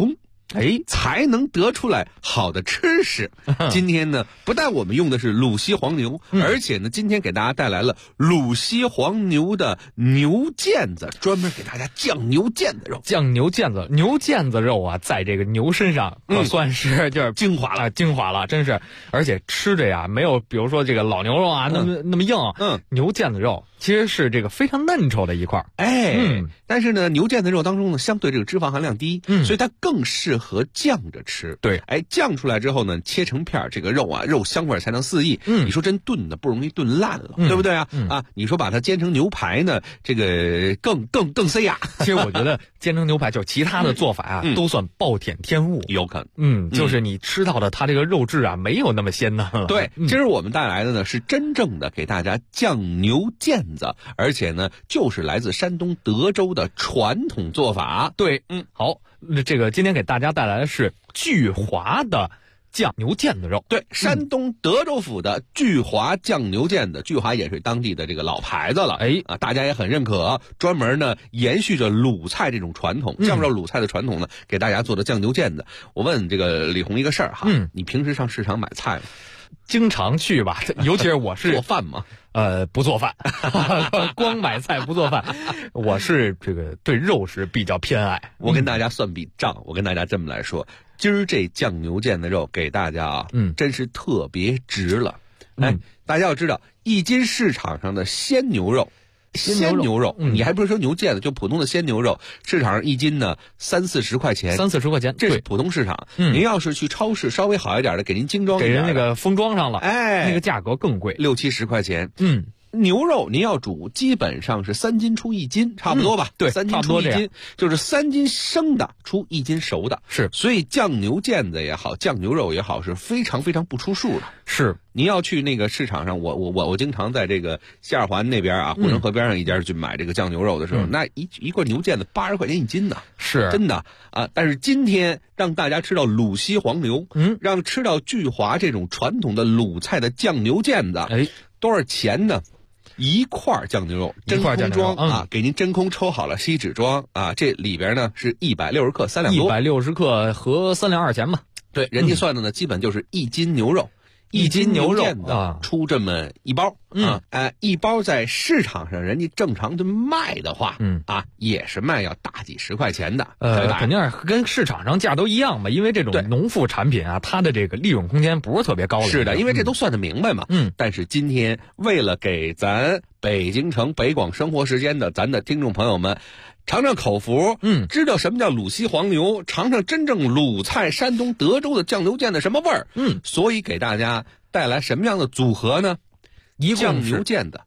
才能得出来好的吃食。今天呢，不但我们用的是鲁西黄牛，而且呢，今天给大家带来了鲁西黄牛的牛腱子，专门给大家酱牛腱子肉。 酱牛腱子，牛腱子肉啊，在这个牛身上可算是就是精华了， 精华了，真是。而且吃着呀，没有比如说这个老牛肉啊那么硬。牛腱子肉其实是这个非常嫩稠的一块。 但是呢，牛腱子肉当中呢，相对这个脂肪含量低，所以它更适合酱着吃。 对， 酱出来之后呢，切成片，这个肉啊，肉香味才能四溢。你说真炖的不容易炖烂了，对不对啊？你说把它煎成牛排呢，这个更塞牙。 其实我觉得煎成牛排就其他的做法啊，都算暴殄天物， 有可能。 就是你吃到的它这个肉质啊，没有那么鲜嫩了。 对，今儿我们带来的呢是真正的给大家酱牛腱子，而且呢就是来自山东德州的传统做法。 对，好，这个今天给大家带来的是巨华的酱牛腱子肉。 对，山东德州府的巨华酱牛腱子，巨华也是当地的这个老牌子了。大家也很认可，专门呢延续着鲁菜这种传统，酱肉鲁菜的传统呢，给大家做的酱牛腱子。我问这个李红一个事儿哈，你平时上市场买菜吗？ 经常去吧，尤其是我是做饭嘛， 不做饭，光买菜不做饭。我是这个对肉食比较偏爱。 我跟大家算笔账，我跟大家这么来说，今儿这酱牛腱子肉给大家啊，真是特别值了。大家要知道，一斤市场上的鲜牛肉，你还不是说牛腱子，就普通的鲜牛肉，市场上一斤呢30-40块钱 ，30-40块钱， 这是普通市场。您要是去超市稍微好一点的，给您精装一点， 给人那个封装上了，那个价格更贵 ，60-70块钱。牛肉您要煮，基本上是3斤出1斤，差不多吧？ 对 ，3斤出1斤，就是3斤生的出1斤熟的。 是， 所以酱牛腱子也好，酱牛肉也好，是非常非常不出数的。 是， 你要去那个市场上，我经常在这个西二环那边啊，护城河边上一家去买这个酱牛肉的时候，那一罐牛腱子80块钱1斤呢， 是真的啊。但是今天让大家吃到鲁西黄牛，让吃到巨华这种传统的鲁菜的酱牛腱子，多少钱呢？一块酱牛肉真空装啊，给您真空抽好了锡纸装啊，这里边呢是160克3两多 ，160克合3两2钱吧。 对，人家算的呢，基本就是1斤牛肉。1斤牛腱子出这么一包一包在市场上人家正常的卖的话，也是卖要大几十块钱的， 肯定是跟市场上价都一样嘛，因为这种农副产品啊，它的这个利润空间不是特别高的。 是的，因为这都算得明白嘛。但是今天为了给咱北京城北广生活时间的咱的听众朋友们尝尝口福，知道什么叫鲁西黄牛，尝尝真正鲁菜山东德州的酱牛腱的什么味儿，所以给大家带来什么样的组合呢？酱牛腱的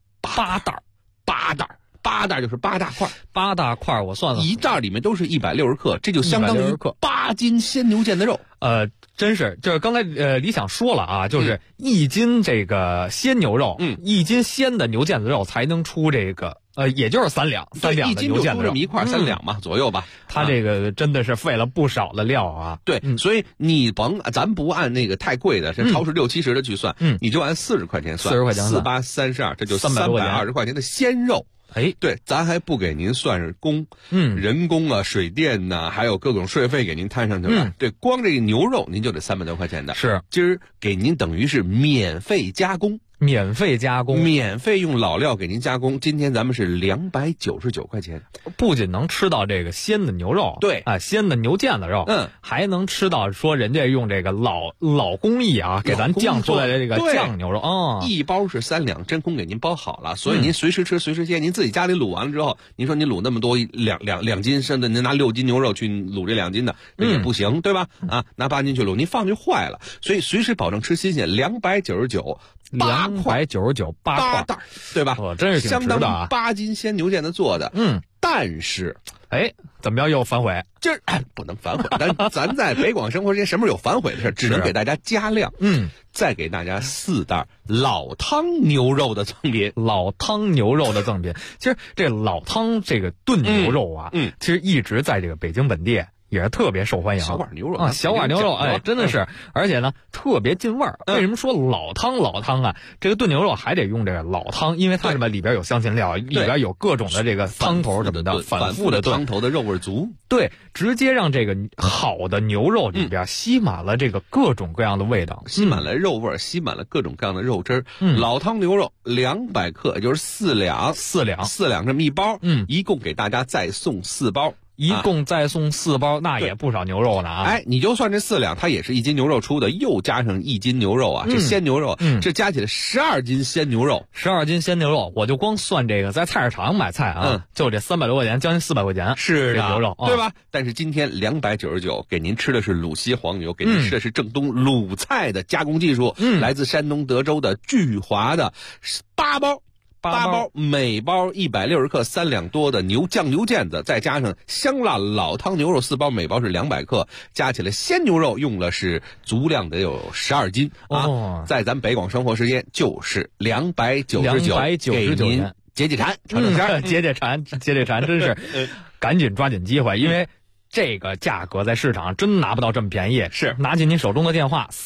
8袋就是8大块 ，8大块我算了， 一袋里面都是160克，这就相当于8斤鲜牛腱的肉。 真是，就是刚才李想说了啊，就是1斤这个鲜牛肉，1斤鲜的牛腱子肉才能出这个也就是3两的牛腱子肉， 一斤就出这么一块3两嘛左右吧。 它这个真的是费了不少的料啊。 对，所以你咱不按那个太贵的，这超市60-70的去算，你就按40块钱算，40块钱算，4、8、32，这就320块钱的鲜肉。对，咱还不给您算是工，人工啊、水电呐，还有各种税费给您摊上去了。对，光这个牛肉您就得300多块钱的。 是， 今儿给您等于是免费加工， 免费用老料给您加工。今天咱们是299块钱， 不仅能吃到这个鲜的牛肉， 对啊，鲜的牛腱子肉，还能吃到说人家用这个老工艺啊，给咱酱出来的这个酱牛肉一包是3两，真空给您包好了，所以您随时吃随时切。您自己家里卤完了之后，您说您卤那么多两斤，甚至您拿6斤牛肉去卤这2斤的，那也不行，对吧？拿8斤去卤，您放就坏了，所以随时保证吃新鲜。299。 299 8 袋，对吧？ 真是挺值的啊， 相当于8斤鲜牛腱子做的。但是， 怎么着又反悔？ 今儿不能反悔，咱在北广生活时间什么时候有反悔的事？只能给大家加量。再给大家4袋老汤牛肉的赠品。 老汤牛肉的赠品，其实这老汤这个炖牛肉啊，其实一直在这个北京本地也是特别受欢迎。 小碗牛肉啊，小碗牛肉，哎，真的是，而且呢特别进味儿。为什么说老汤啊？这个炖牛肉还得用这个老汤，因为它什么里边有香辛料，里边有各种的这个汤头什么的，反复的汤头的肉味足。 对，直接让这个好的牛肉里边吸满了这个各种各样的味道， 吸满了肉味，吸满了各种各样的肉汁儿。老汤牛肉200克，也就是4两这么一包。一共给大家再送4包。 一共再送4包，那也不少牛肉呢啊！ 哎，你就算这4两，它也是1斤牛肉出的，又加上1斤牛肉啊，这鲜牛肉，这加起来12斤鲜牛肉 ，12斤鲜牛肉，我就光算这个在菜市场买菜啊，就这300多块钱，将近400块钱， 是的， 牛肉， 对吧？但是今天299给您吃的是鲁西黄牛，给您吃的是正宗鲁菜的加工技术，来自山东德州的聚华的8包。8包，每包160克，3两多的酱牛腱子，再加上香辣老汤牛肉4包，每包是200克，加起来鲜牛肉用了是足量得有12斤啊！在咱北广生活时间就是299，给您解馋， 解馋，真是赶紧抓紧机会，因为这个价格在市场真拿不到这么便宜。 是， 拿起您手中的电话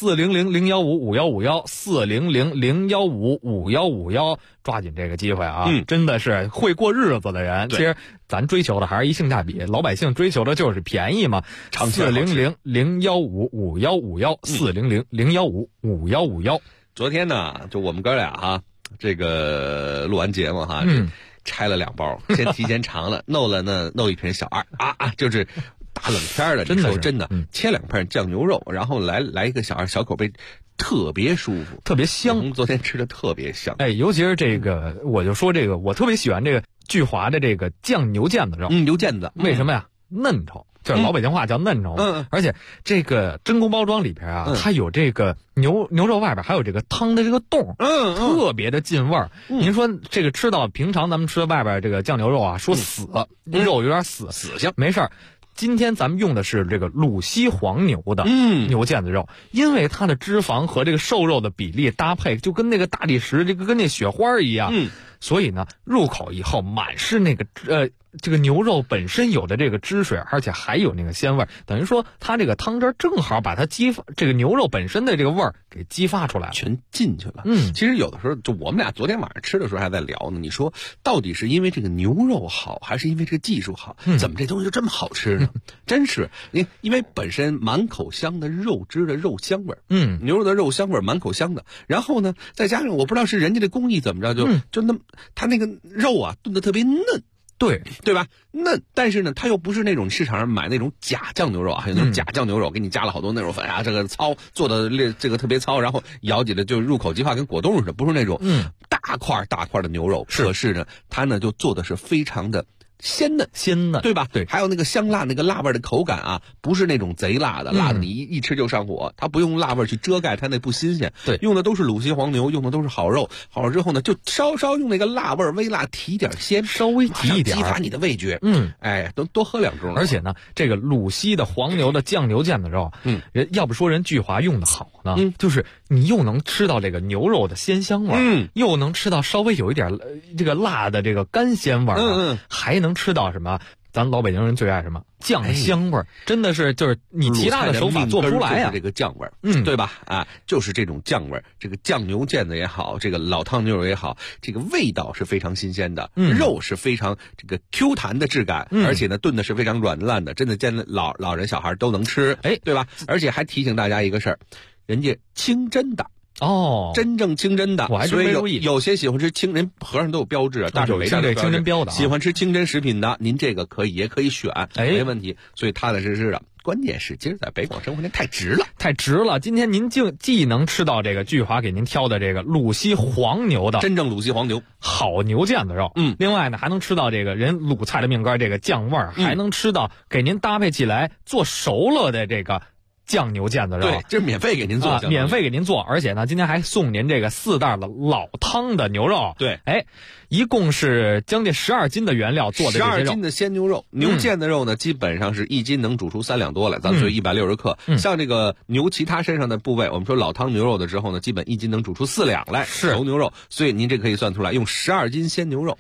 400-015-5151，400-015-5151，抓紧这个机会啊！真的是会过日子的人，其实咱追求的还是一性价比，老百姓追求的就是便宜嘛。400-015-5151，400-015-5151。 昨天呢，就我们哥俩哈，这个录完节目哈，拆了2包，先提前尝了，弄一瓶小2啊，就是大冷天的，真的切2片酱牛肉，然后来一个小2小口杯，特别舒服， 特别香。 昨天吃的特别香， 哎，尤其是这个，我就说这个，我特别喜欢这个聚华的这个酱牛腱子肉， 牛腱子， 为什么呀？嫩稠。就是老北京话叫嫩稠，而且这个真空包装里边啊，它有这个牛肉外边还有这个汤的这个洞，特别的进味儿。您说这个吃到平常咱们吃的外边这个酱牛肉啊，说死肉有点死性，没事儿。今天咱们用的是这个鲁西黄牛的牛腱子肉，因为它的脂肪和这个瘦肉的比例搭配，就跟那个大理石这个跟那雪花一样，所以呢，入口以后满是那个这个牛肉本身有的这个汁水，而且还有那个鲜味，等于说它这个汤汁正好把它这个牛肉本身的这个味儿给激发出来， 全进去了。其实有的时候就我们俩昨天晚上吃的时候还在聊呢，你说到底是因为这个牛肉好，还是因为这个技术好？怎么这东西就这么好吃呢？真是，因为本身满口香的肉汁的肉香味儿，牛肉的肉香味儿满口香的，然后呢，再加上我不知道是人家的工艺怎么着，就那么它那个肉啊炖得特别嫩。对吧？嫩，但是呢，它又不是那种市场上买那种假酱牛肉啊，还有那种假酱牛肉，给你加了好多那种粉啊，这个做的这个特别糙，然后咬起来就入口即化，跟果冻似的，不是那种大块的牛肉。可是呢，它呢就做的是非常的鲜嫩，对吧？ 对， 还有那个香辣那个辣味的口感啊，不是那种贼辣的，辣的你一吃就上火，它不用辣味去遮盖它那不新鲜。 对， 用的都是鲁西黄牛，用的都是好肉，好了之后呢，就稍稍用那个辣味微辣提点鲜， 稍微提一点， 激发你的味觉。哎，多喝2盅。 而且呢，这个鲁西的黄牛的酱牛腱子肉，人要不说人聚华用的好呢，就是你又能吃到这个牛肉的鲜香味，又能吃到稍微有一点这个辣的这个干鲜味，还能吃到什么？咱老北京人最爱什么酱香味儿，真的是就是你其他的手法做不出来呀。 这个酱味儿，对吧？啊，就是这种酱味儿，这个酱牛腱子也好，这个老汤牛肉也好，这个味道是非常新鲜的，肉是非常这个 Q 弹的质感，而且呢炖的是非常软烂的，真的见老人小孩都能吃，对吧？而且还提醒大家一个事儿，人家清真的。真正清真的， 我还真没注意。 有些喜欢吃清真，盒上都有标志，大手围上清真标的。 喜欢吃清真食品的，您这个也可以选，没问题。所以踏踏实实的。关键是今儿在北广生活圈太值了。今天您就既能吃到这个聚华给您挑的这个鲁西黄牛的真正鲁西黄牛好牛腱子肉，另外呢还能吃到这个人鲁菜的命根这个酱味儿，还能吃到给您搭配起来做熟了的这个。酱牛腱子肉， 对，这是免费给您做， 免费给您做，而且呢，今天还送您这个4袋的老汤的牛肉， 对， 一共是将近12斤的原料做的这些肉，12 斤的鲜牛肉，牛腱子肉呢，基本上是1斤能煮出3两多来，咱们说160克，像这个牛其他身上的部位，我们说老汤牛肉的时候呢，基本1斤能煮出4两来，熟牛肉，所以您这可以算出来，用12斤鲜牛肉。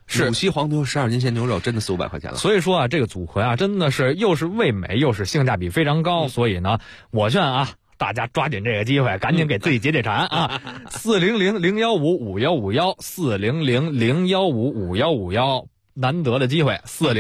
鲁西黄牛12斤鲜牛肉真的400-500块钱了。 所以说啊，这个组合啊，真的是又是味美，又是性价比非常高。所以呢，我劝啊，大家抓紧这个机会，赶紧给自己解解馋啊！400-015-5151，400-015-5151，难得的机会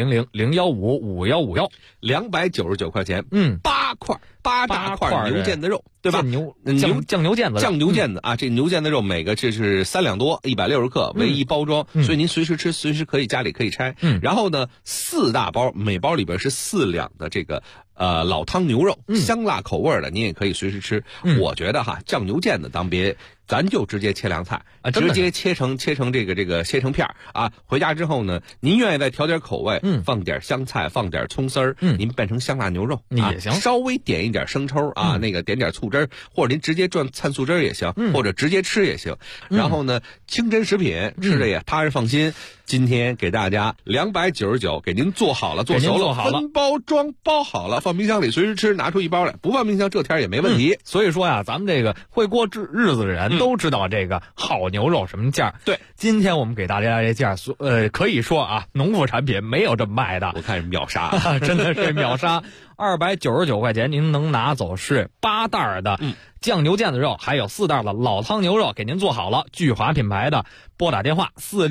，400-015-5151，299块钱，8大块牛腱子肉，对吧？酱牛腱子，酱牛腱子啊，这牛腱子肉每个这是3两多，160克为一包装，所以您随时吃，随时可以家里可以拆。然后呢，4大包，每包里边是4两的这个老汤牛肉，香辣口味的，您也可以随时吃。我觉得哈，酱牛腱子咱就直接切凉菜啊，直接切成这个切成片啊。回家之后呢，您愿意再调点口味，放点香菜，放点葱丝儿，您变成香辣牛肉也行。稍微点一点生抽啊，那个点点醋汁儿，或者您直接转灿素汁儿也行，或者直接吃也行。然后呢，清真食品吃着也踏实放心。今天给大家299，给您做好了，做熟了，分包装包好了，放冰箱里随时吃，拿出一包来，不放冰箱这天也没问题。 所以说呀，咱们这个会过日子的人都知道这个好牛肉什么价。对，今天我们给大家这价，可以说啊，农副产品没有这么卖的。 我看是秒杀， 真的是秒杀。299块钱，您能拿走是8袋的酱牛腱子肉，还有4袋的老汤牛肉，给您做好了。聚华品牌的，拨打电话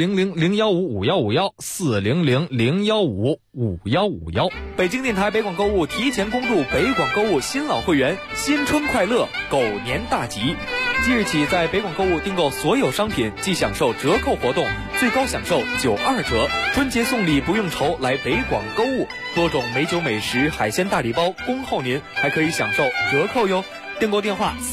400-015-5151，400-015-5151。 北京电台北广购物提前恭祝北广购物新老会员新春快乐，狗年大吉！即日起，在北广购物订购所有商品即享受折扣活动，最高享受92折。春节送礼不用愁，来北广购物，多种美酒美食、海鲜大礼包恭候您，还可以享受折扣哟。订购电话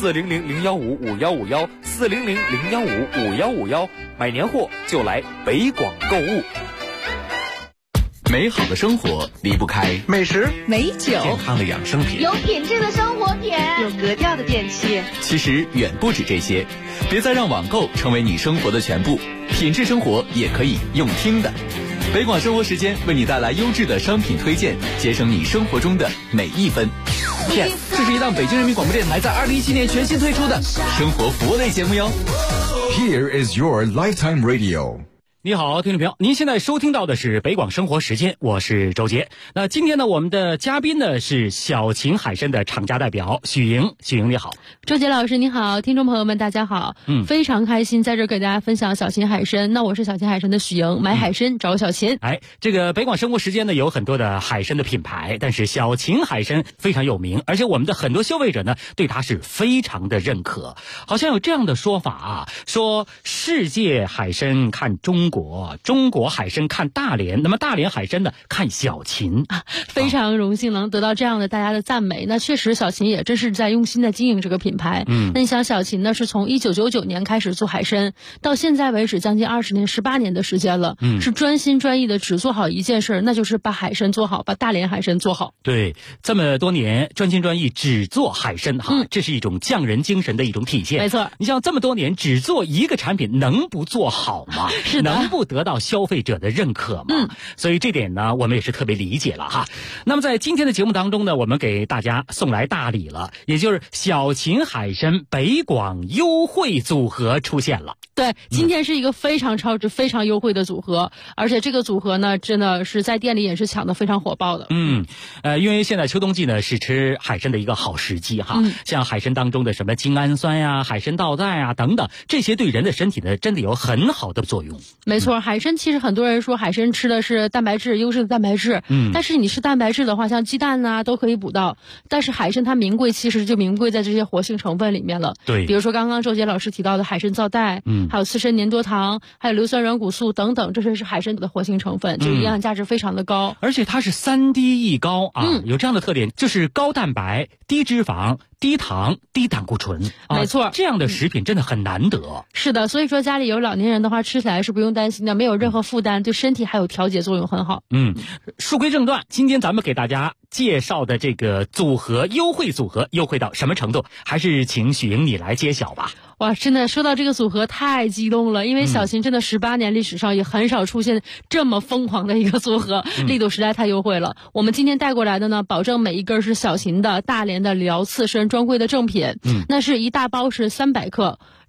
400-015-5151，400-015-5151，买年货就来北广购物。 美好的生活离不开美食、 美酒、 健康的养生品、 有品质的生活品、 有格调的电器。 其实远不止这些，别再让网购成为你生活的全部，品质生活也可以用听的。北广生活时间为你带来优质的商品推荐，节省你生活中的每一分。Yes， 这是一档北京人民广播电台在2017年全新推出的生活服务类节目哟。 Here is your lifetime radio。 你好，听众朋友，您现在收听到的是北广生活时间，我是周杰。那今天呢，我们的嘉宾呢是小秦海参的厂家代表许莹。许莹你好。 周杰老师你好，听众朋友们大家好。非常开心在这儿给大家分享小秦海参。那我是小秦海参的许莹，买海参找小秦。 这个北广生活时间呢有很多的海参的品牌，但是小秦海参非常有名，而且我们的很多消费者呢对它是非常的认可。好像有这样的说法啊，说世界海参看中国海参看大连，那么大连海参呢看小秦啊，非常荣幸能得到这样的大家的赞美。那确实小秦也真是在用心的经营这个品牌。那你想小秦呢是从1999年开始做海参，到现在为止将近20年18年的时间了，是专心专意的只做好一件事，那就是把海参做好，把大连海参做好。 对，这么多年专心专意只做海参哈，这是一种匠人精神的一种体现。 没错， 你像这么多年只做一个产品，能不做好吗？ 是的， 能不得到消费者的认可吗？所以这点呢我们也是特别理解了哈。那么在今天的节目当中呢，我们给大家送来大礼了，也就是小秦海参北广优惠组合出现了。 对，今天是一个非常超值非常优惠的组合，而且这个组合呢真的是在店里也是抢得非常火爆的。 因为现在秋冬季呢是吃海参的一个好时机哈。像海参当中的什么精氨酸呀、海参皂苷啊等等，这些对人的身体呢真的有很好的作用。 没错，海参其实很多人说海参吃的是蛋白质，优质的蛋白质。但是你吃蛋白质的话，像鸡蛋啊都可以补到，但是海参它名贵，其实就名贵在这些活性成分里面了。 对， 比如说刚刚周杰老师提到的海参皂苷，还有刺参粘多糖，还有硫酸软骨素等等，这些是海参的活性成分，这个营养价值非常的高。 而且它是3低一高啊，有这样的特点，就是高蛋白、低脂肪、低糖、低胆固醇。 没错， 这样的食品真的很难得。 是的，所以说家里有老年人的话，吃起来是不用担心的，没有任何负担，对身体还有调节作用很好。 书归正传，今天咱们给大家介绍的这个组合优惠组合优惠到什么程度，还是请许莹你来揭晓吧。 哇，真的说到这个组合太激动了，因为小秦真的18年历史上也很少出现这么疯狂的一个组合，力度实在太优惠了。我们今天带过来的呢，保证每一根是小秦的大连的辽刺参专柜的正品，那是一大包是300克，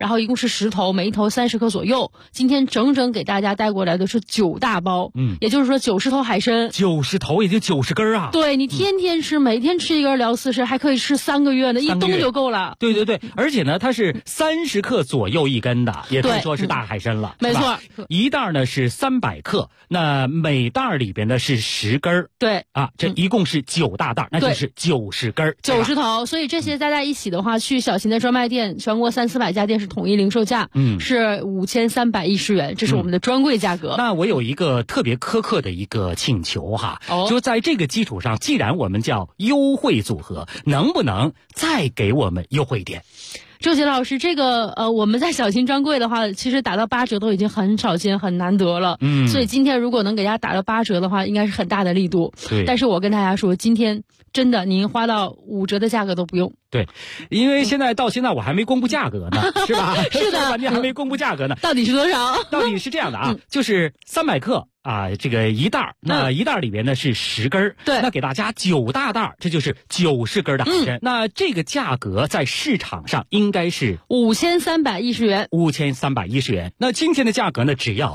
然后一共是10头，每一头30克左右。今天整整给大家带过来的是9大包，也就是说90头海参 ，90头也就90根啊。 对，你天天吃，每天吃一根聊40，还可以吃3个月呢，一冬就够了。 对对对，而且呢，它是30克左右一根的，也可以说是大海参了。 没错， 一袋呢是300克，那每袋里边呢是10根。 对啊，这一共是9大袋，那就是90根 ，90头。所以这些加在一起的话，去小秦的专卖店，全国300-400家店是统一零售价，是5310元，这是我们的专柜价格。 那我有一个特别苛刻的一个请求哈，就在这个基础上，既然我们叫优惠组合，能不能再给我们优惠一点？ 周杰老师，这个我们在小秦专柜的话，其实打到8折都已经很少见、很难得了。所以今天如果能给大家打到8折的话，应该是很大的力度。 对。 但是我跟大家说，今天真的您花到5折的价格都不用。 对，因为到现在我还没公布价格呢，是吧？ 是的， 你还没公布价格呢。 到底是多少？ 到底是这样的啊，就是300克。这个一袋，那一袋里边呢是10根， 对， 那给大家9大袋，这就是90根的海参。那这个价格在市场上应该是 5310元 ，5310元。那今天的价格呢，只要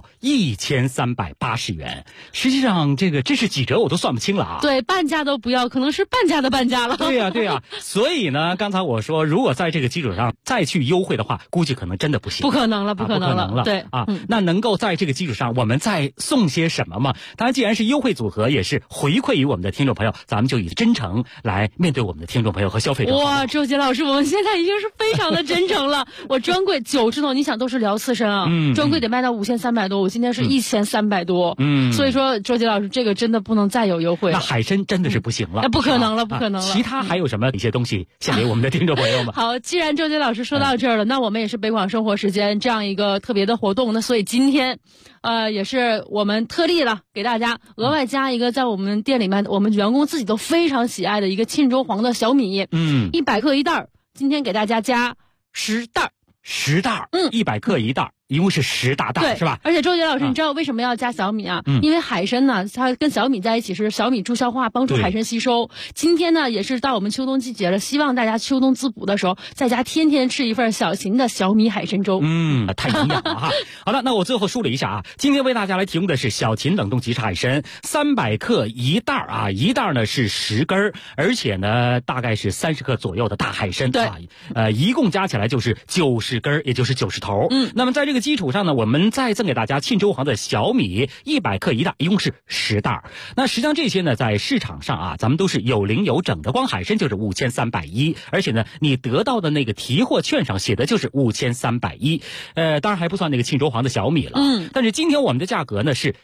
1380元。实际上，这是几折我都算不清了啊。 对，半价都不要，可能是半价的半价了。 对呀。所以呢，刚才我说，如果在这个基础上再去优惠的话，估计可能真的不行。 不可能了。对啊，那能够在这个基础上，我们再送些什么嘛？当然，既然是优惠组合，也是回馈于我们的听众朋友，咱们就以真诚来面对我们的听众朋友和消费者。 哇，周杰老师，我们现在已经是非常的真诚了。我专柜90头，你想都是聊刺身啊，专柜得卖到5300多，我今天是1300多，所以说周杰老师，这个真的不能再有优惠了。 那海参真的是不行了， 那不可能了。 其他还有什么一些东西献给我们的听众朋友们？ 好，既然周杰老师说到这儿了，那我们也是北广生活时间这样一个特别的活动，那所以今天也是我们特例了，给大家额外加一个在我们店里面我们员工自己都非常喜爱的一个沁州黄的小米，100克一袋，今天给大家加10袋，100克一袋。一共是10大袋，是吧？而且周杰老师，你知道为什么要加小米啊？因为海参呢，它跟小米在一起是小米助消化，帮助海参吸收。今天呢，也是到我们秋冬季节了，希望大家秋冬滋补的时候，在家天天吃一份小秦的小米海参粥。 太营养了哈。好了，那我最后梳理一下啊，今天为大家来提供的是小秦冷冻即食海参300克一袋啊，一袋呢是10根，而且呢大概是30克左右的大海参， 对， 一共加起来就是90根，也就是90头。那么在这个基础上呢，我们再赠给大家沁州黄的小米100克一袋，一共是10袋。那实际上这些呢，在市场上啊，咱们都是有零有整的，光海参就是5310，而且呢，你得到的那个提货券上写的就是5310，当然还不算那个沁州黄的小米了。但是今天我们的价格呢是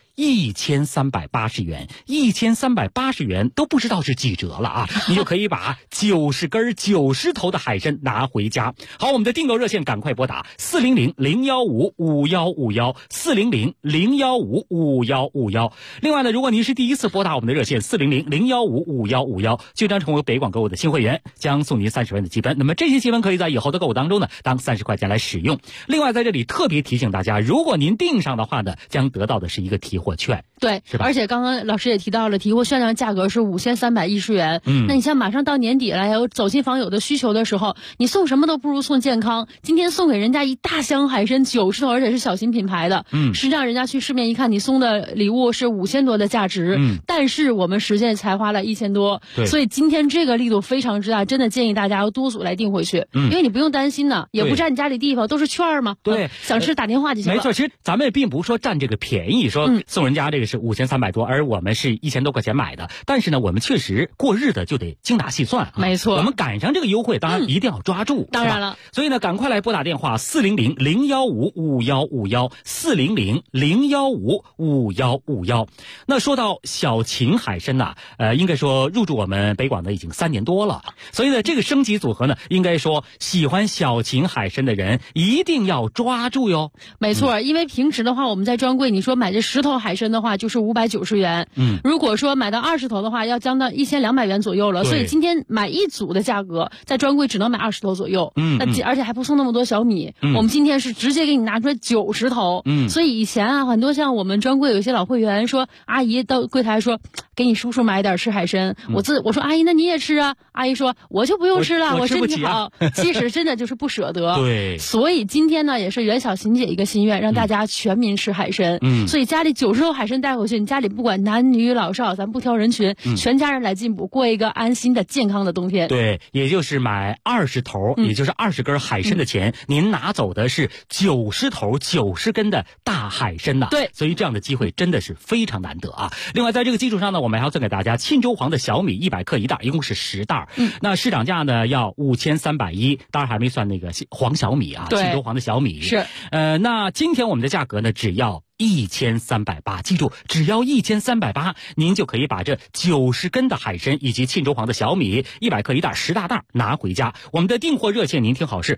1380元，1380元都不知道是几折了啊！你就可以把90根90头的海参拿回家。好，我们的订购热线赶快拨打400-015-5151，400-015-5151。另外呢，如果您是第一次拨打我们的热线400-015-5151，就将成为北广购物的新会员，将送您30元的积分。那么这些积分可以在以后的购物当中呢，当30块钱来使用。另外在这里特别提醒大家，如果您订上的话呢，将得到的是一个提货券。 对， 是吧？ 而且刚刚老师也提到了，提货券上价格是5310元。那你像马上到年底了，有走亲访友的需求的时候，你送什么都不如送健康。今天送给人家一大箱海参90头，而且是小秦品牌的。实际上人家去市面一看，你送的礼物是5000多的价值，但是我们实际才花了1000多。所以今天这个力度非常之大，真的建议大家要多组来订回去。因为你不用担心呢，也不占你家里地方，都是券嘛。 对， 想吃打电话就行了。 没错，其实咱们并不是说占这个便宜，说送人家这个是5300多，而我们是1000多块钱买的。但是呢，我们确实过日子就得精打细算。 没错， 我们赶上这个优惠，当然一定要抓住。 当然了， 所以呢，赶快来拨打电话400-015-5151，400-015-5151。那说到小秦海参呐，应该说入驻我们北广的已经3年多了。所以呢，这个升级组合呢，应该说喜欢小秦海参的人一定要抓住哟。 没错，因为平时的话，我们在专柜，你说买这10头海参的话，就是590元。如果说买到20头的话，要将到1200元左右了。所以今天买一组的价格，在专柜只能买20头左右。而且还不送那么多小米。我们今天是直接给你拿出来90头。所以以前啊，很多像我们专柜有一些老会员说，阿姨到柜台说， 给你叔叔买点吃海参。我说阿姨，那你也吃啊？阿姨说我就不用吃了，我身体好。其实真的就是不舍得。 对。 所以今天呢，也是袁小琴姐一个心愿，让大家全民吃海参。所以家里90头海参带回去，你家里不管男女老少，咱不挑人群，全家人来进补，过一个安心的健康的冬天。 对，也就是买20头，也就是20根海参的钱，您拿走的是90头90根的大海参呐。 对， 所以这样的机会真的是非常难得啊。另外，在这个基础上呢，我们还要赠给大家沁州黄的小米100克1袋，一共是10袋。那市场价呢要5310，当然还没算那个黄小米啊，沁州黄的小米是。 那今天我们的价格呢只要1380，记住，只要1380，您就可以把这90根的海参以及沁州黄的小米100克1袋10大袋拿回家。我们的订货热线您听好是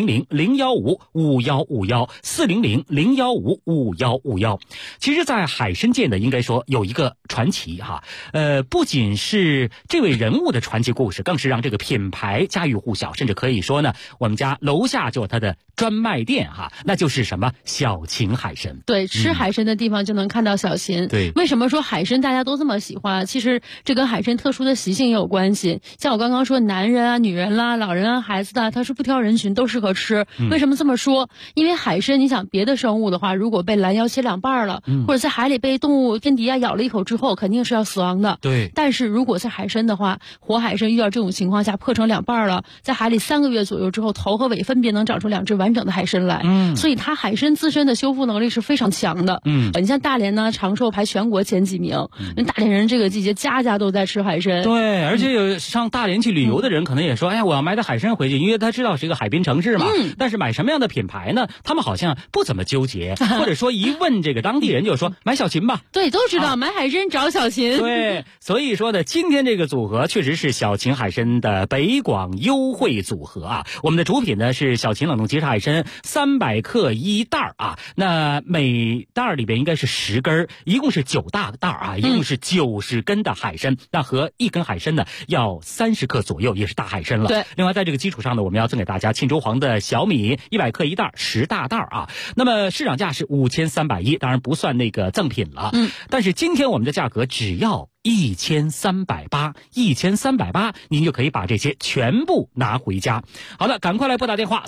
400-015-5151，400-015-5151。其实在海参界呢，应该说有一个传奇哈，不仅是这位人物的传奇故事，更是让这个品牌家喻户晓，甚至可以说呢，我们家楼下就有它的专卖店哈，那就是什么小秦海参。 对，吃海参的地方就能看到小秦。 对， 为什么说海参大家都这么喜欢？其实这跟海参特殊的习性也有关系。像我刚刚说，男人啊、女人啦、老人啊、孩子的，它是不挑人群，都适合吃。为什么这么说？因为海参，你想别的生物的话，如果被拦腰切2半了，或者在海里被动物天敌啊咬了一口之后，肯定是要死亡的。 对。 但是如果在海参的话，活海参遇到这种情况下破成2半了，在海里3个月左右之后，头和尾分别能长出2只完整的海参来。所以它海参自身的修复能力是非常强的。你像大连呢，长寿排全国前几名。大连人这个季节家家都在吃海参。 对，而且有上大连去旅游的人可能也说，哎呀，我要买点海参回去，因为他知道是一个海滨城市嘛。但是买什么样的品牌呢？他们好像不怎么纠结，或者说一问这个当地人就说买小秦吧。 对，都知道买海参找小秦。 对，所以说呢，今天这个组合确实是小秦海参的北广优惠组合啊。我们的主品呢是小秦冷冻即食海参300克1袋啊，那每袋里边应该是10根，一共是9大袋啊，一共是90根的海参，那和1根海参呢要30克左右，也是大海参了。 对。 另外在这个基础上呢，我们要赠给大家沁州黄的小米100克1袋10大袋啊。那么市场价是5310，当然不算那个赠品了。但是今天我们的价格只要1380，1380，您就可以把这些全部拿回家。好的，赶快来拨打电话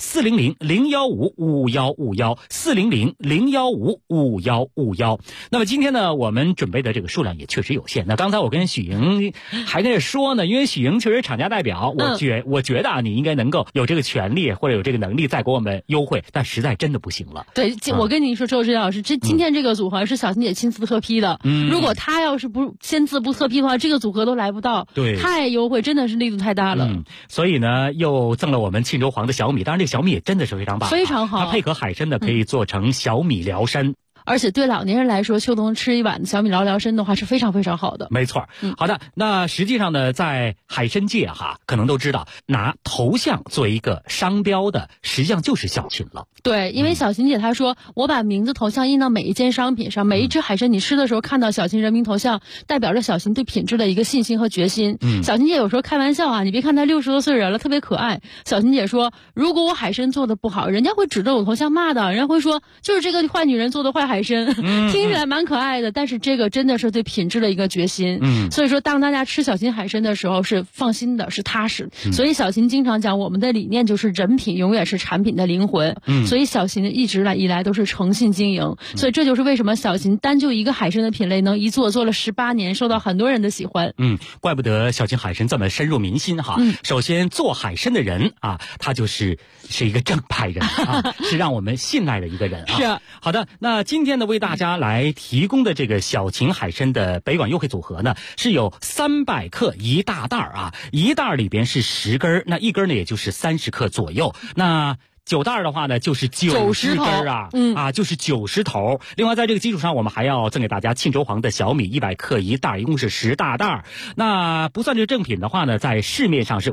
400-015-5151，400-015-5151。那么今天呢，我们准备的这个数量也确实有限。那刚才我跟许莹还在说呢，因为许莹确实厂家代表，我觉得啊，你应该能够有这个权利或者有这个能力再给我们优惠，但实在真的不行了。 对，我跟你说，周志老师，今天这个组合是小秦姐亲自特批的。如果他要是不签字不特批的话，这个组合都来不到。 对， 太优惠，真的是力度太大了。 所以呢，又赠了我们沁州黄的小米。当然，这个小米也真的是非常棒， 非常好。 它配合海参呢，可以做成小米疗参。 而且对老年人来说，秋冬吃一碗小米疗参的话是非常非常好的。 没错。好的，那实际上呢，在海参界哈，可能都知道拿头像作为一个商标的，实际上就是小秦了。 对，因为小秦姐她说，我把名字头像印到每一件商品上，每一只海参你吃的时候看到小秦人名头像，代表着小秦对品质的一个信心和决心。小秦姐有时候开玩笑啊，你别看她60多岁人了，特别可爱。小秦姐说，如果我海参做的不好，人家会指着我头像骂的，人家会说就是这个坏女人做的坏海参。听起来蛮可爱的，但是这个真的是对品质的一个决心。所以说当大家吃小秦海参的时候是放心的，是踏实。所以小秦经常讲，我们的理念就是人品永远是产品的灵魂。所以小秦一直以来都是诚信经营。所以这就是为什么小秦单就一个海参的品类能一做了18年，受到很多人的喜欢。 怪不得小秦海参这么深入民心哈。首先做海参的人啊，他是一个正派人啊，是让我们信赖的一个人啊。 是。 好的，那今天呢，为大家来提供的这个小秦海参的北广优惠组合呢，是有300克1大袋啊，1袋里边是10根，那1根呢也就是30克左右。那9袋的话呢，就是90根啊，就是90头。另外，在这个基础上，我们还要赠给大家沁州黄的小米100克1袋，一共是10大袋。那不算这正品的话呢，在市面上是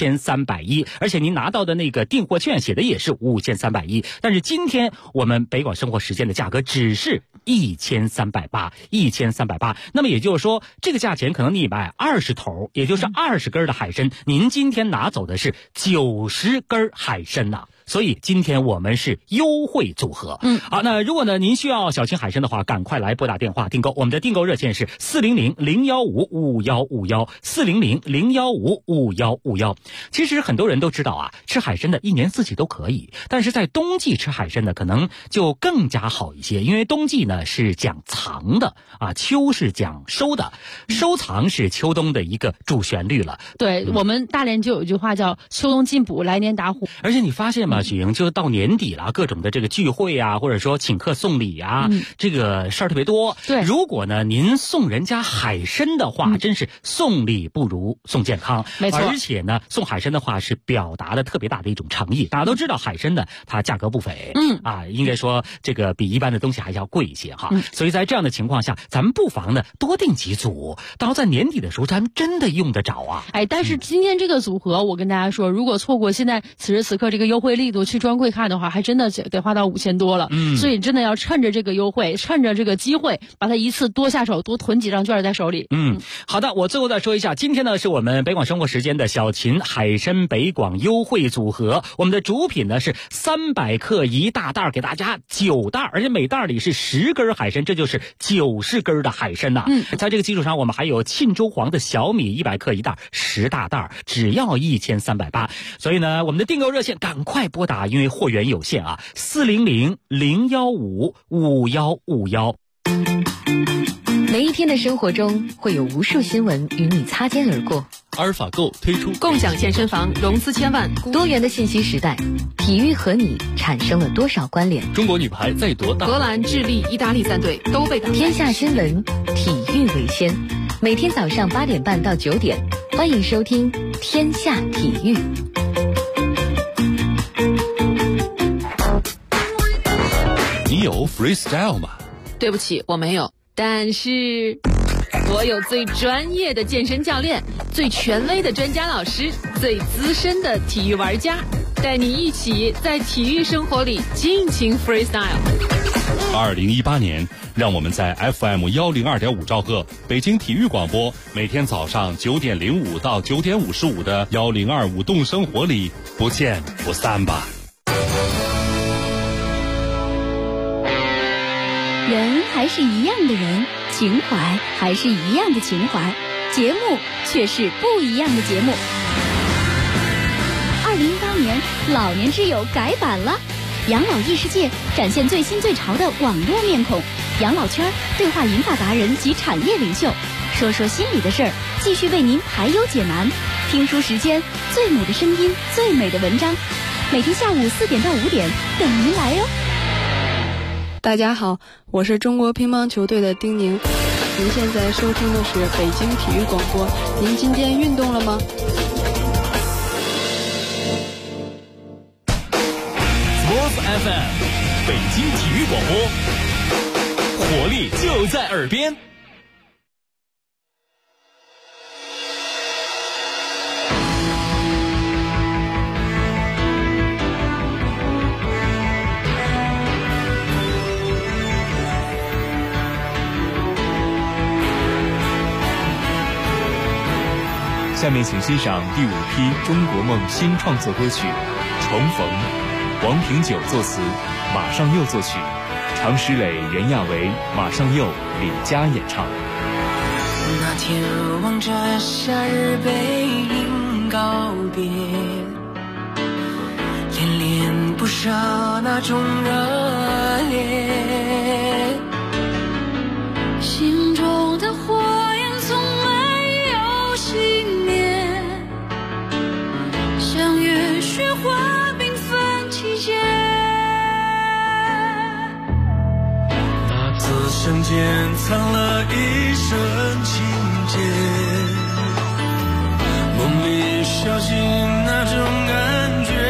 5310，而且您拿到的那个订货券写的也是5310。但是今天我们北广生活时间的价格只是1380，1380。那么也就是说，这个价钱可能你买20头，也就是20根的海参，您今天拿走的是90根海参呐。 所以今天我们是优惠组合。好，那如果呢您需要小秦海参的话，赶快来拨打电话订购。我们的订购热线是400-015-5151，400-015-5151。其实很多人都知道啊，吃海参的一年四季都可以，但是在冬季吃海参呢，可能就更加好一些，因为冬季呢是讲藏的啊，秋是讲收的，收藏是秋冬的一个主旋律了。 对，我们大连就有一句话叫秋冬进补，来年打虎。 而且你发现吗，许莹，就到年底了，各种的这个聚会啊，或者说请客送礼啊，这个事儿特别多。 对， 如果呢您送人家海参的话，真是送礼不如送健康。 没错， 而且呢送海参的话是表达了特别大的一种诚意。大家都知道海参呢它价格不菲，应该说这个比一般的东西还要贵一些哈。所以在这样的情况下，咱们不妨呢多订几组，到在年底的时候咱们真的用得着啊。 但是今天这个组合我跟大家说，如果错过现在此时此刻这个优惠力度，去专柜看的话，还真的得花到5000多了。所以真的要趁着这个优惠，趁着这个机会，把它一次多下手，多囤几张券在手里。 好的，我最后再说一下，今天呢是我们北广生活时间的小秦海参北广优惠组合，我们的主品呢是300克一大袋，给大家9袋，而且每袋里是10根海参，这就是90根的海参呐。在这个基础上，我们还有沁州黄的小米100克一袋，10大袋，只要1380。所以呢，我们的订购热线赶快拨打，因为货源有限啊，400-015-5151。 每一天的生活中会有无数新闻与你擦肩而过。 阿尔法购推出共享健身房融资1000万， 多元的信息时代，体育和你产生了多少关联？ 中国女排在夺大， 荷兰、智利、意大利3队都被打败。 天下新闻，体育为先。每天早上8点半到9点，欢迎收听天下体育。 你有 freestyle 吗？ 对不起，我没有。但是我有最专业的健身教练，最权威的专家老师，最资深的体育玩家，带你一起在体育生活里尽情 freestyle。 2018年，让我们在 FM 102.5兆赫北京体育广播，每天早上9点05到9点55的102舞动生活里不见不散吧。 人还是一样的人，情怀还是一样的情怀，节目却是不一样的节目。2018年，老年之友改版了，养老异世界展现最新最潮的网络面孔，养老圈对话银发达人及产业领袖，说说心里的事儿，继续为您排忧解难。听书时间，最美的声音，最美的文章，每天下午4点到5点等您来哟。 大家好，我是中国乒乓球队的丁宁。您现在收听的是北京体育广播。您今天运动了吗 ？Sports FM， 北京体育广播，活力就在耳边。 下面请欣赏第5批中国梦新创作歌曲《重逢》，王平久作词，马上佑作曲，常石磊、袁娅维、马上佑、李佳演唱。 那天望着夏日背影告别，恋恋不舍那种热烈， 心中的火焰从没有熄灭，像月雪花缤纷季节。 那字声间藏了一生情结，梦里小心那种感觉。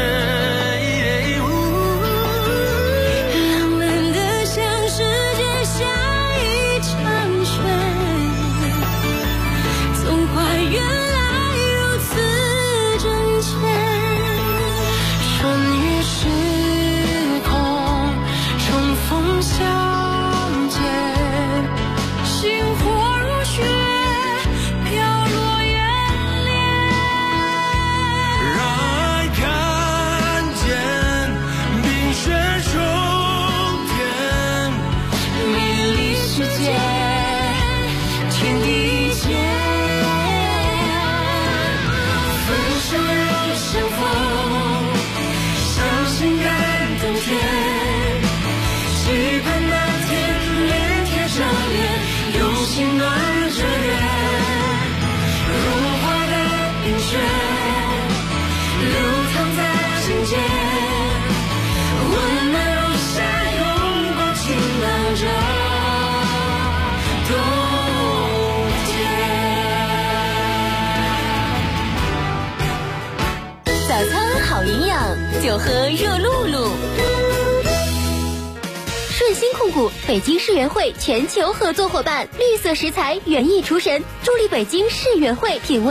就喝热露露。顺鑫控股北京世园会全球合作伙伴，绿色食材园艺厨神，助力北京世园会品味